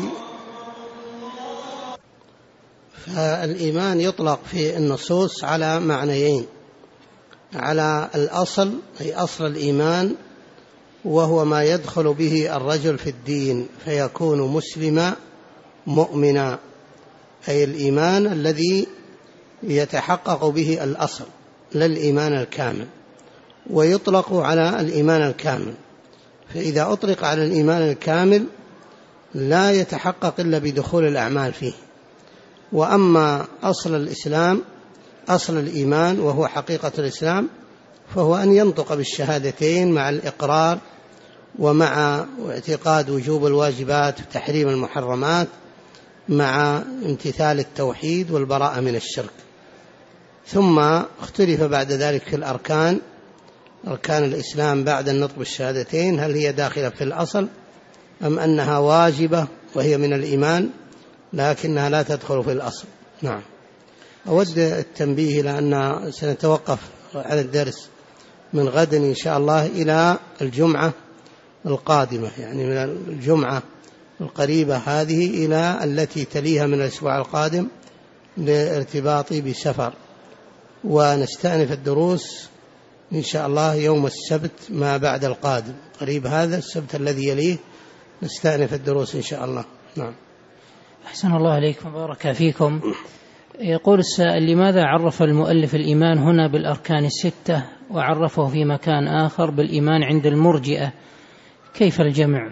فالإيمان يطلق في النصوص على معنيين: على الأصل أي أصل الإيمان، وهو ما يدخل به الرجل في الدين فيكون مسلما مؤمنا، أي الإيمان الذي يتحقق به الأصل لا الإيمان الكامل. ويطلق على الإيمان الكامل، فإذا أطلق على الإيمان الكامل لا يتحقق إلا بدخول الأعمال فيه. وأما أصل الإسلام أصل الإيمان وهو حقيقة الإسلام فهو أن ينطق بالشهادتين مع الإقرار ومع اعتقاد وجوب الواجبات وتحريم المحرمات مع امتثال التوحيد والبراءة من الشرك. ثم اختلف بعد ذلك في الأركان، أركان الإسلام بعد النطق بالشهادتين، هل هي داخلة في الأصل أم أنها واجبة وهي من الإيمان لكنها لا تدخل في الأصل. نعم. أود التنبيه إلى أن سنتوقف على الدرس من غد إن شاء الله إلى الجمعة القادمة، يعني من الجمعة القريبة هذه إلى التي تليها من الأسبوع القادم لارتباطي بسفر، ونستأنف الدروس إن شاء الله يوم السبت ما بعد القادم، قريب هذا السبت الذي يليه نستأنف الدروس إن شاء الله. نعم. أحسن الله عليكم بارك فيكم. يقول السائل: لماذا عرف المؤلف الإيمان هنا بالأركان الستة وعرفه في مكان آخر بالإيمان عند المرجئة؟ كيف الجمع؟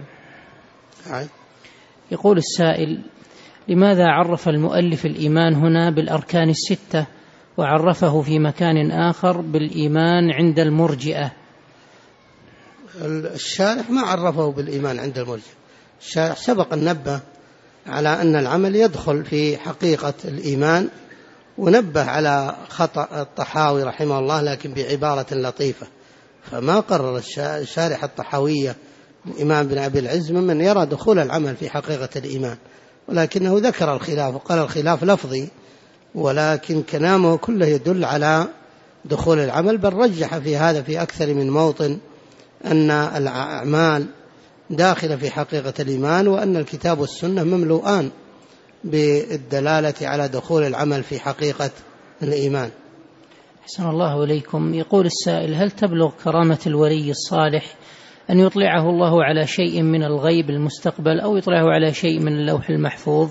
يقول السائل: لماذا عرف المؤلف الإيمان هنا بالأركان الستة وعرفه في مكان آخر بالإيمان عند المرجئة؟ الشارح ما عرفه بالإيمان عند المرجئة، الشارح سبق النبه على أن العمل يدخل في حقيقة الإيمان، ونبه على خطأ الطحاوي رحمه الله لكن بعبارة لطيفة، فما قرر الشارح الطحاوية الإمام بن أبي العز ممن يرى دخول العمل في حقيقة الإيمان، ولكنه ذكر الخلاف وقال الخلاف لفظي، ولكن كلامه كله يدل على دخول العمل، بل رجح في هذا في أكثر من موطن أن الأعمال داخلة في حقيقة الإيمان، وأن الكتاب والسنة مملوءان بالدلالة على دخول العمل في حقيقة الإيمان. أحسن الله إليكم. يقول السائل: هل تبلغ كرامة الولي الصالح أن يطلعه الله على شيء من الغيب المستقبل أو يطلعه على شيء من اللوح المحفوظ؟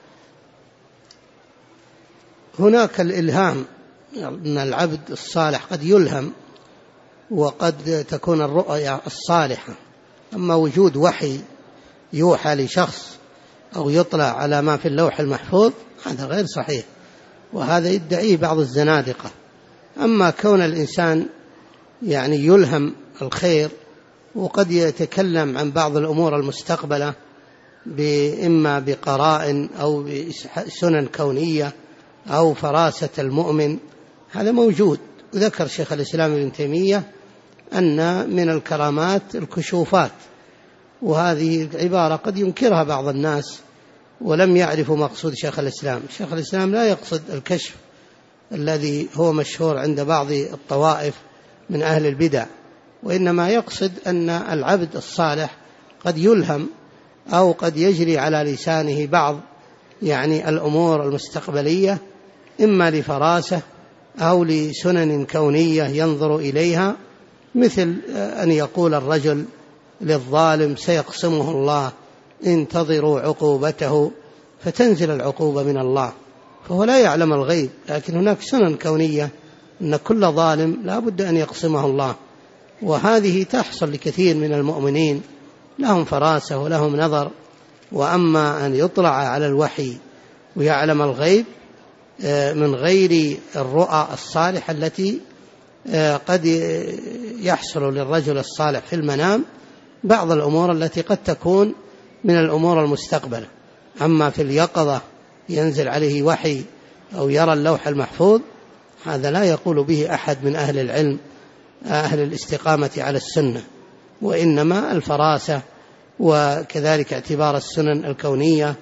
هناك الإلهام، أن العبد الصالح قد يلهم وقد تكون الرؤيا الصالحة، أما وجود وحي يوحى لشخص أو يطلع على ما في اللوح المحفوظ هذا غير صحيح، وهذا يدعيه بعض الزنادقة. أما كون الإنسان يعني يلهم الخير وقد يتكلم عن بعض الأمور المستقبلة إما بقراء أو بسنن كونية أو فراسة المؤمن، هذا موجود. وذكر شيخ الإسلام ابن تيمية أن من الكرامات الكشوفات، وهذه عبارة قد ينكرها بعض الناس ولم يعرفوا مقصود شيخ الإسلام. شيخ الإسلام لا يقصد الكشف الذي هو مشهور عند بعض الطوائف من أهل البدع، وإنما يقصد أن العبد الصالح قد يلهم أو قد يجري على لسانه بعض يعني الأمور المستقبلية، إما لفراسة أو لسنن كونية ينظر إليها، مثل أن يقول الرجل للظالم: سيقسمه الله، انتظروا عقوبته، فتنزل العقوبة من الله، فهو لا يعلم الغيب، لكن هناك سنن كونية أن كل ظالم لا بد أن يقسمه الله، وهذه تحصل لكثير من المؤمنين لهم فراسة ولهم نظر. وأما أن يطلع على الوحي ويعلم الغيب من غير الرؤى الصالحة التي قد يحصل للرجل الصالح في المنام بعض الأمور التي قد تكون من الأمور المستقبلة، أما في اليقظة ينزل عليه وحي أو يرى اللوح المحفوظ هذا لا يقول به أحد من أهل العلم أهل الاستقامة على السنة، وإنما الفراسة وكذلك اعتبار السنن الكونية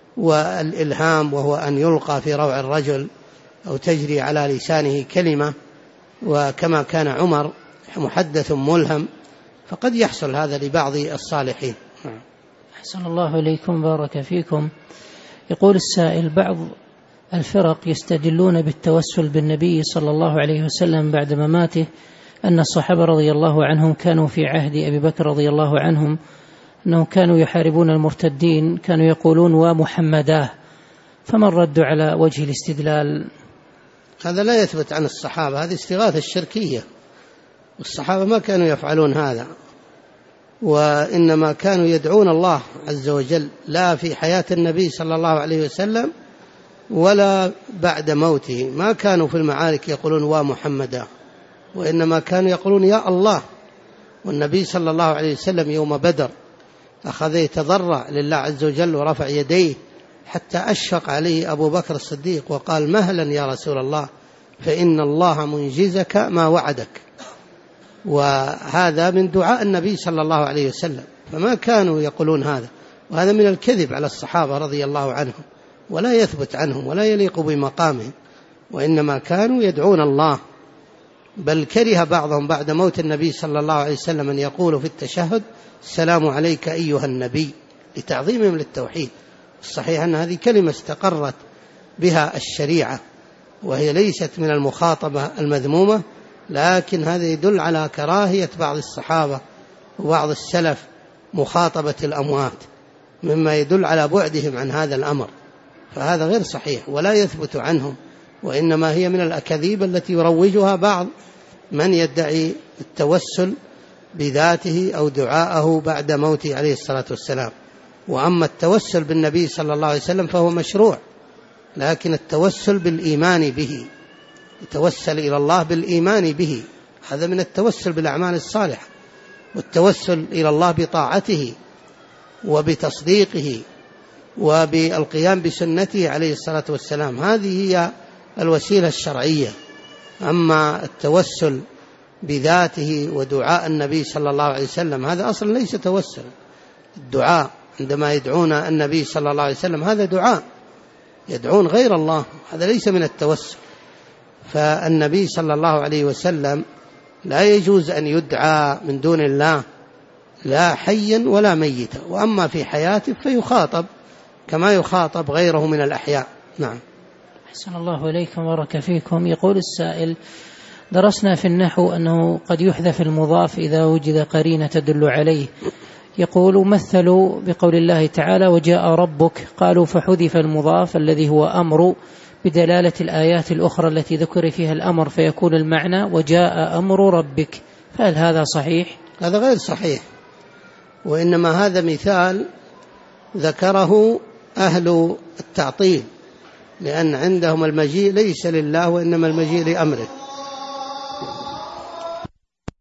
والإلهام، وهو أن يلقى في روع الرجل أو تجري على لسانه كلمة، وكما كان عمر محدث ملهم، فقد يحصل هذا لبعض الصالحين. أحسن الله إليكم بارك فيكم. يقول السائل: بعض الفرق يستدلون بالتوسل بالنبي صلى الله عليه وسلم بعد مماته أن الصحابة رضي الله عنهم كانوا في عهد أبي بكر رضي الله عنهم أنهم كانوا يحاربون المرتدين، كانوا يقولون ومحمداه، فما الرد على وجه الاستدلال؟ هذا لا يثبت عن الصحابة، هذه استغاثة الشركية، والصحابة ما كانوا يفعلون هذا، وإنما كانوا يدعون الله عز وجل لا في حياة النبي صلى الله عليه وسلم ولا بعد موته. ما كانوا في المعارك يقولون ومحمدا، وإنما كانوا يقولون يا الله. والنبي صلى الله عليه وسلم يوم بدر أخذ يتضرع لله عز وجل ورفع يديه حتى أشفق عليه أبو بكر الصديق وقال مهلا يا رسول الله فإن الله منجزك ما وعدك. وهذا من دعاء النبي صلى الله عليه وسلم، فما كانوا يقولون هذا، وهذا من الكذب على الصحابة رضي الله عنهم، ولا يثبت عنهم ولا يليق بمقامهم، وإنما كانوا يدعون الله. بل كره بعضهم بعد موت النبي صلى الله عليه وسلم أن يقولوا في التشهد السلام عليك أيها النبي، لتعظيمهم للتوحيد. الصحيح أن هذه كلمة استقرت بها الشريعة، وهي ليست من المخاطبة المذمومة، لكن هذا يدل على كراهية بعض الصحابة وبعض السلف مخاطبة الأموات، مما يدل على بعدهم عن هذا الأمر، فهذا غير صحيح ولا يثبت عنهم، وإنما هي من الأكاذيب التي يروجها بعض من يدعي التوسل بذاته أو دعاءه بعد موته عليه الصلاة والسلام. وأما التوسل بالنبي صلى الله عليه وسلم فهو مشروع، لكن التوسل بالإيمان به، يتوسل إلى الله بالإيمان به، هذا من التوسل بالأعمال الصالحة، والتوسل إلى الله بطاعته وبتصديقه وبالقيام بسنته عليه الصلاة والسلام، هذه هي الوسيلة الشرعية. أما التوسل بذاته ودعاء النبي صلى الله عليه وسلم هذا أصلا ليس توسل. الدعاء عندما يدعون النبي صلى الله عليه وسلم هذا دعاء، يدعون غير الله، هذا ليس من التوسل. فالنبي صلى الله عليه وسلم لا يجوز أن يدعى من دون الله لا حيا ولا ميتا، وأما في حياته فيخاطب كما يخاطب غيره من الأحياء. نعم. أحسن الله إليكم وبارك فيكم. يقول السائل: درسنا في النحو أنه قد يحذف المضاف إذا وجد قرينة تدل عليه. يقول: مثلوا بقول الله تعالى وجاء ربك، قالوا فحذف المضاف الذي هو أمر بدلالة الآيات الأخرى التي ذكر فيها الأمر، فيكون المعنى وجاء أمر ربك، فهل هذا صحيح؟ هذا غير صحيح، وإنما هذا مثال ذكره أهل التعطيل، لأن عندهم المجيء ليس لله وإنما المجيء لأمره.